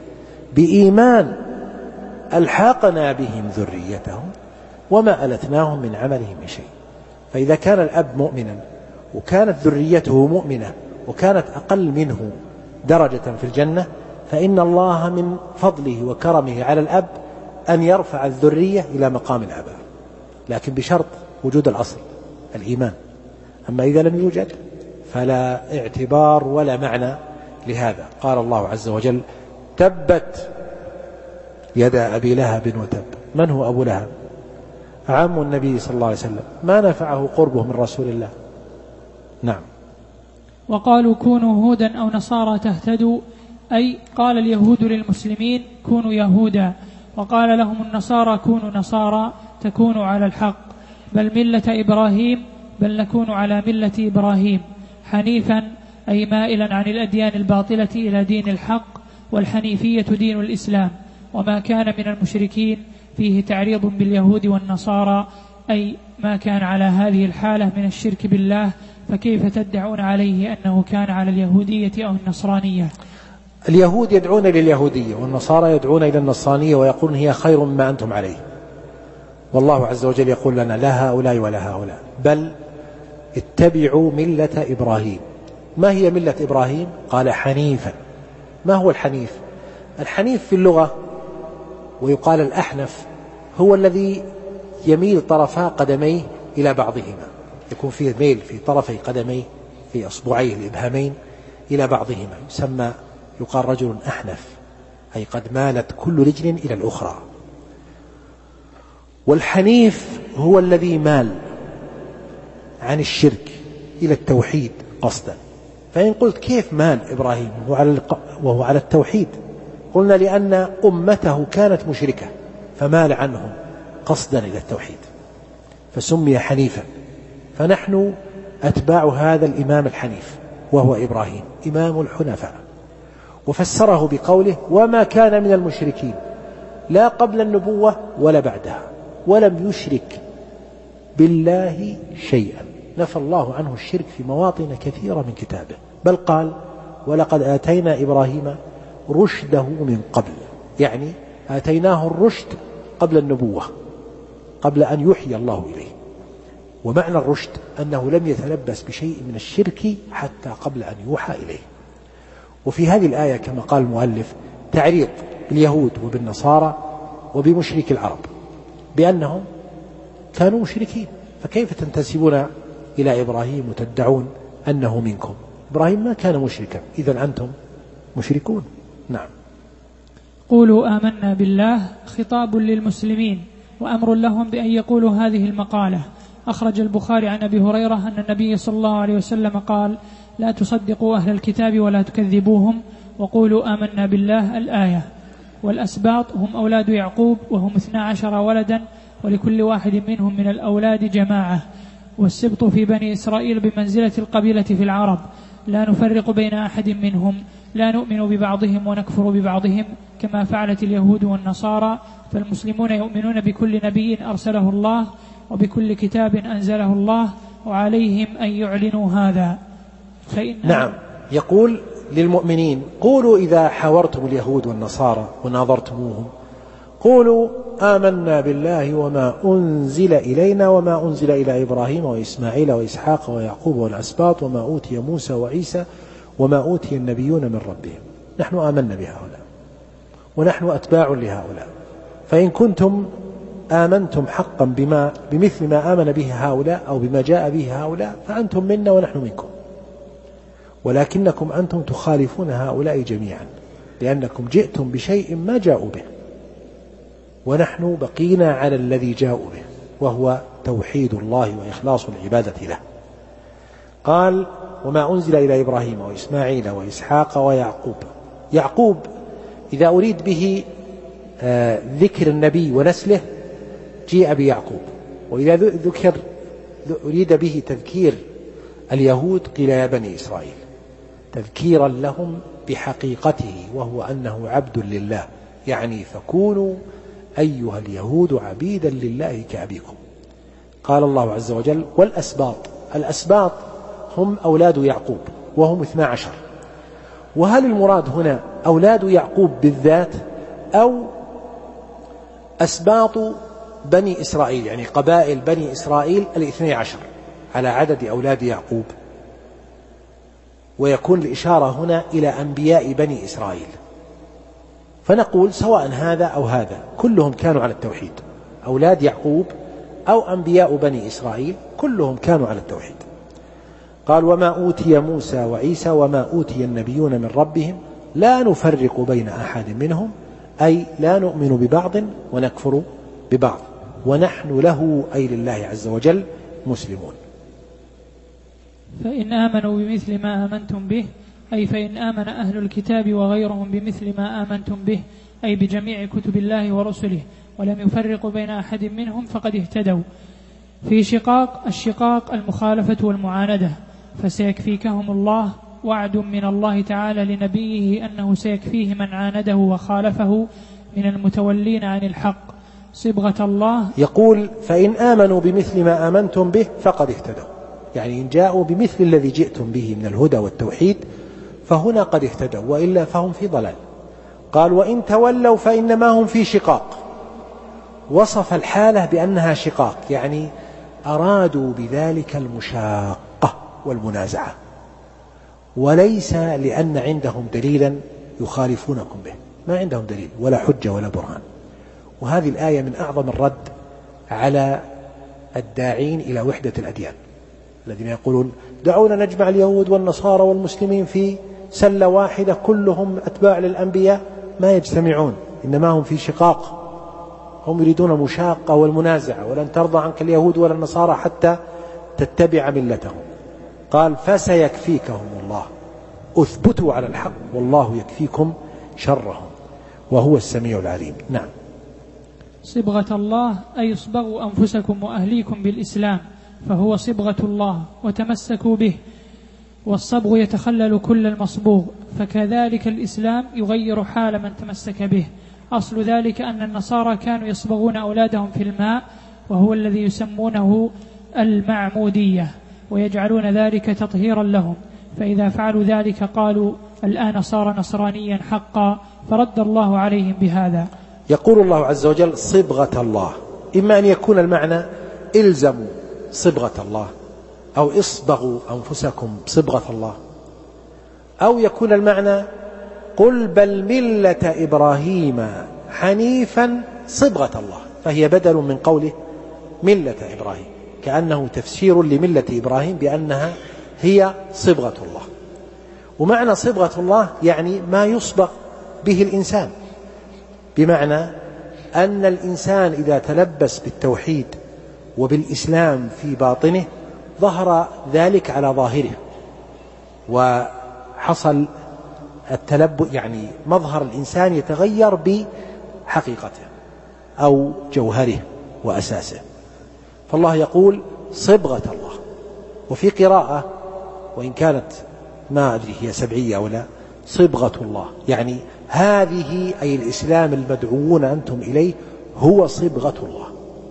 بإيمان ألحقنا بهم ذريتهم وما ألتناهم من عملهم من شيء. فإذا كان الأب مؤمنا وكانت ذريته مؤمنة وكانت أقل منه درجة في الجنة، فإن الله من فضله وكرمه على الأب أن يرفع الذرية إلى مقام الآباء، لكن بشرط وجود الأصل الإيمان. أما إذا لم يوجد فلا اعتبار ولا معنى لهذا. قال الله عز وجل: تبت يدا أبي لهب وتب. من هو أبو لهب؟ عم النبي صلى الله عليه وسلم، ما نفعه قربه من رسول الله. نعم. وقالوا كونوا هودا أو نصارى تهتدوا، أي قال اليهود للمسلمين كونوا يهودا، وقال لهم النصارى كونوا نصارى تكونوا على الحق، بل ملة إبراهيم، بل نكون على ملة إبراهيم حنيفا، أي مائلا عن الأديان الباطلة إلى دين الحق، والحنيفية دين الإسلام، وما كان من المشركين فيه تعريض باليهود والنصارى، أي ما كان على هذه الحالة من الشرك بالله، فكيف تدعون عليه أنه كان على اليهودية أو النصرانية؟ اليهود يدعون لليهودية والنصارى يدعون إلى النصرانية ويقولون هي خير مما أنتم عليه، والله عز وجل يقول لنا: لا هؤلاء ولا هؤلاء، بل اتبعوا ملة إبراهيم. ما هي ملة إبراهيم؟ قال: حنيفا. ما هو الحنيف؟ الحنيف في اللغة ويقال الأحنف هو الذي يميل طرفا قدميه إلى بعضهما، يكون فيه ميل في طرفي قدميه في أصبعيه الإبهامين إلى بعضهما، يسمى يقال رجل أحنف، أي قد مالت كل رجل إلى الأخرى. والحنيف هو الذي مال عن الشرك إلى التوحيد قصدا. فإن قلت كيف مال إبراهيم هو وهو على التوحيد. قلنا لأن أمته كانت مشركة فمال عنهم قصدا إلى التوحيد فسمي حنيفا. فنحن أتباع هذا الإمام الحنيف وهو إبراهيم إمام الحنفاء. وفسره بقوله وما كان من المشركين لا قبل النبوة ولا بعدها ولم يشرك بالله شيئا. نفى الله عنه الشرك في مواطن كثيرة من كتابه، بل قال ولقد آتينا إبراهيم رشده من قبل، يعني آتيناه الرشد قبل النبوة قبل أن يوحي الله إليه. ومعنى الرشد أنه لم يتلبس بشيء من الشرك حتى قبل أن يوحى إليه. وفي هذه الآية كما قال المؤلف تعريض باليهود وبالنصارى وبمشرك العرب بأنهم كانوا مشركين، فكيف تنتسبون إلى إبراهيم وتدعون أنه منكم؟ إبراهيم ما كان مشركا، إذن أنتم مشركون. نعم. قولوا آمنا بالله خطاب للمسلمين وأمر لهم بأن يقولوا هذه المقالة. أخرج البخاري عن أبي هريرة أن النبي صلى الله عليه وسلم قال لا تصدقوا أهل الكتاب ولا تكذبوهم وقولوا آمنا بالله الآية. والأسباط هم أولاد يعقوب وهم 12 ولدا ولكل واحد منهم من الأولاد جماعة. والسبط في بني إسرائيل بمنزلة القبيلة في العرب، لا نفرق بين أحد منهم، لا نؤمن ببعضهم ونكفر ببعضهم كما فعلت اليهود والنصارى. فالمسلمون يؤمنون بكل نبي أرسله الله وبكل كتاب أنزله الله وعليهم أن يعلنوا هذا. نعم. يقول للمؤمنين قولوا إذا حاورتم اليهود والنصارى وناظرتموهم قولوا آمنا بالله وما أنزل إلينا وما أنزل إلى إبراهيم وإسماعيل وإسحاق ويعقوب والأسباط وما أوتي موسى وعيسى وما أوتي النبيون من ربهم. نحن آمنا بهؤلاء ونحن أتباع لهؤلاء، فإن كنتم آمنتم حقا بمثل ما آمن به هؤلاء أو بما جاء به هؤلاء فأنتم منا ونحن منكم، ولكنكم أنتم تخالفون هؤلاء جميعا لأنكم جئتم بشيء ما جاءوا به، ونحن بقينا على الذي جاءوا به وهو توحيد الله وإخلاص العبادة له. قال وما أنزل إلى إبراهيم وإسماعيل وإسحاق ويعقوب. يعقوب إذا أريد به ذكر النبي ونسله جيء بيعقوب، وإذا أريد به تذكير اليهود قيل يا بني إسرائيل، تذكيرا لهم بحقيقته وهو أنه عبد لله، يعني فكونوا أيها اليهود عبيدا لله كأبيكم. قال الله عز وجل والأسباط. الأسباط هم أولاد يعقوب وهم 12. وهل المراد هنا أولاد يعقوب بالذات أو أسباط بني إسرائيل، يعني قبائل بني إسرائيل 12 على عدد أولاد يعقوب؟ ويكون الإشارة هنا إلى أنبياء بني إسرائيل. فنقول سواء هذا أو هذا كلهم كانوا على التوحيد، أولاد يعقوب أو أنبياء بني إسرائيل كلهم كانوا على التوحيد. قال وما أوتي موسى وعيسى وما أوتي النبيون من ربهم لا نفرق بين أحد منهم، أي لا نؤمن ببعض ونكفر ببعض، ونحن له أي لله عز وجل مسلمون. فإن آمنوا بمثل ما آمنتم به، أي فإن آمن أهل الكتاب وغيرهم بمثل ما آمنتم به، أي بجميع كتب الله ورسله، ولم يفرقوا بين أحد منهم فقد اهتدوا. في الشقاق المخالفة والمعاندة، فسيكفيكهم الله، وعد من الله تعالى لنبيه أنه سيكفيه من عانده وخالفه من المتولين عن الحق، صبغة الله. يقول فإن آمنوا بمثل ما آمنتم به فقد اهتدوا، يعني إن جاءوا بمثل الذي جئتم به من الهدى والتوحيد فهنا قد اهتدوا، وإلا فهم في ضلال. قال وإن تولوا فإنما هم في شقاق. وصف الحالة بأنها شقاق، يعني أرادوا بذلك المشاقة والمنازعة، وليس لأن عندهم دليلا يخالفونكم به، ما عندهم دليل ولا حجة ولا برهان. وهذه الآية من أعظم الرد على الداعين إلى وحدة الأديان، الذين يقولون دعونا نجمع اليهود والنصارى والمسلمين في سلة واحدة كلهم أتباع للأنبياء. ما يجتمعون، إنما هم في شقاق، هم يريدون المشاقة والمنازعة، ولن ترضى عنك اليهود ولا النصارى حتى تتبع ملتهم. قال فسيكفيكهم الله، اثبتوا على الحق والله يكفيكم شرهم وهو السميع العليم. نعم. صبغة الله أي اصبغوا أنفسكم وأهليكم بالإسلام، فهو صبغة الله وتمسكوا به، والصبغ يتخلل كل المصبوغ، فكذلك الإسلام يغير حال من تمسك به. أصل ذلك أن النصارى كانوا يصبغون أولادهم في الماء، وهو الذي يسمونه المعمودية، ويجعلون ذلك تطهيرا لهم، فإذا فعلوا ذلك قالوا الآن صار نصرانيا حقا، فرد الله عليهم بهذا. يقول الله عز وجل صبغة الله، إما أن يكون المعنى إلزموا صبغة الله أو اصبغوا أنفسكم بصبغة الله، أو يكون المعنى قل بل ملة إبراهيم حنيفا صبغة الله، فهي بدل من قوله ملة إبراهيم، كأنه تفسير لملة إبراهيم بأنها هي صبغة الله. ومعنى صبغة الله يعني ما يصبغ به الإنسان، بمعنى أن الإنسان إذا تلبس بالتوحيد وبالإسلام في باطنه ظهر ذلك على ظاهره، وحصل يعني مظهر الإنسان يتغير بحقيقته أو جوهره وأساسه. فالله يقول صبغة الله. وفي قراءة وإن كانت ما أدري هي سبعية أو لا، صبغة الله يعني هذه أي الإسلام المدعوون أنتم إليه هو صبغة الله.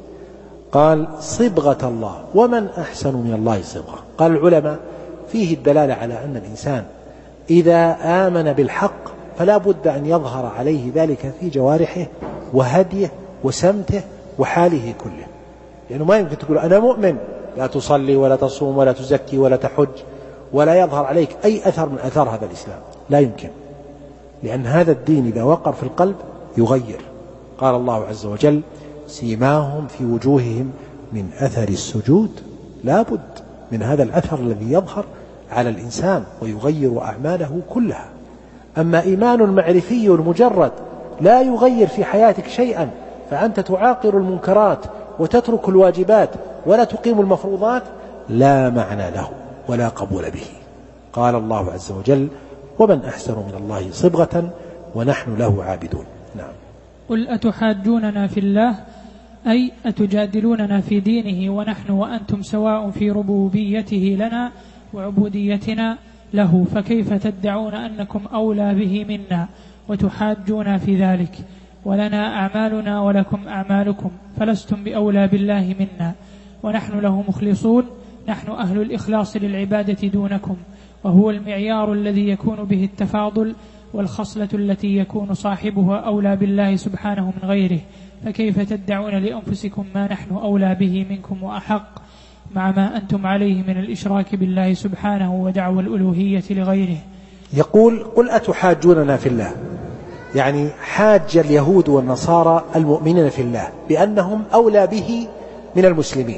قال صبغة الله ومن أحسن من الله صبغة. قال العلماء فيه الدلالة على أن الإنسان إذا آمن بالحق فلا بد أن يظهر عليه ذلك في جوارحه وهديه وسمته وحاله كله، لأنه ما يمكن تقول أنا مؤمن لا تصلي ولا تصوم ولا تزكي ولا تحج ولا يظهر عليك أي أثر من أثار هذا الإسلام، لا يمكن، لأن هذا الدين إذا وقر في القلب يغير. قال الله عز وجل سيماهم في وجوههم من أثر السجود، لا بد من هذا الأثر الذي يظهر على الإنسان ويغير أعماله كلها. أما إيمان معرفي مجرد لا يغير في حياتك شيئا، فأنت تعاقر المنكرات وتترك الواجبات ولا تقيم المفروضات، لا معنى له ولا قبول به. قال الله عز وجل ومن أحسن من الله صبغة ونحن له عابدون. نعم. قل أتحاجوننا في الله أي أتجادلوننا في دينه ونحن وأنتم سواء في ربوبيته لنا وعبوديتنا له، فكيف تدعون أنكم أولى به منا وتحاجون في ذلك؟ ولنا أعمالنا ولكم أعمالكم، فلستم بأولى بالله منا، ونحن له مخلصون، نحن أهل الإخلاص للعبادة دونكم، وهو المعيار الذي يكون به التفاضل والخصلة التي يكون صاحبها أولى بالله سبحانه من غيره، فكيف تدعون لأنفسكم ما نحن أولى به منكم وأحق، مع ما أنتم عليه من الإشراك بالله سبحانه ودعوى الألوهية لغيره. يقول قل أتحاجوننا في الله، يعني حاج اليهود والنصارى المؤمنين في الله بأنهم أولى به من المسلمين،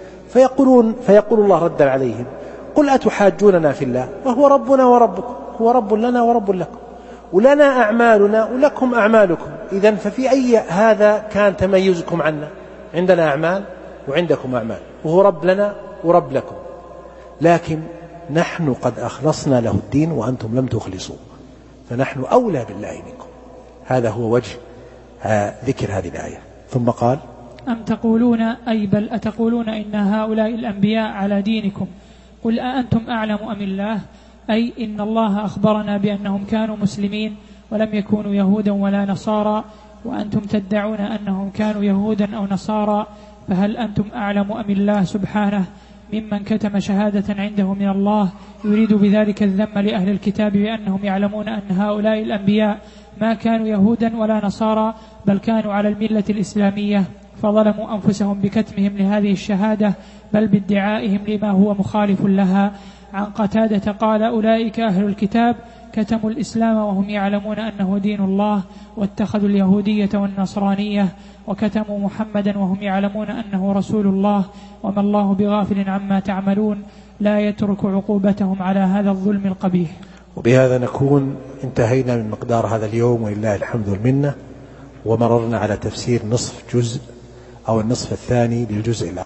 فيقول الله رد عليهم قل أتحاجوننا في الله وهو ربنا وربكم، هو رب لنا ورب لكم، ولنا أعمالنا ولكم أعمالكم. إذن ففي أي هذا كان تميزكم عنا؟ عندنا أعمال وعندكم أعمال، وهو رب لنا ورب لكم، لكن نحن قد أخلصنا له الدين وأنتم لم تخلصوا، فنحن أولى بالله منكم. هذا هو وجه ذكر هذه الآية. ثم قال أم تقولون أي بل أتقولون إن هؤلاء الأنبياء على دينكم، قل أأنتم أعلم أم الله، أي إن الله أخبرنا بأنهم كانوا مسلمين ولم يكونوا يهودا ولا نصارى، وأنتم تدعون أنهم كانوا يهودا أو نصارى، فهل أنتم أعلم أم الله سبحانه ممن كتم شهادة عنده من الله، يريد بذلك الذم لأهل الكتاب بأنهم يعلمون أن هؤلاء الأنبياء ما كانوا يهودا ولا نصارى بل كانوا على الملة الإسلامية، فظلموا أنفسهم بكتمهم لهذه الشهادة بل بادعائهم لما هو مخالف لها. عن قتادة قال أولئك أهل الكتاب كتموا الإسلام وهم يعلمون أنه دين الله، واتخذوا اليهودية والنصرانية، وكتموا محمدا وهم يعلمون أنه رسول الله، وما الله بغافل عما تعملون، لا يترك عقوبتهم على هذا الظلم القبيح. وبهذا نكون انتهينا من مقدار هذا اليوم، ولله الحمد والمنة، ومررنا على تفسير نصف جزء أو النصف الثاني للجزء الأول.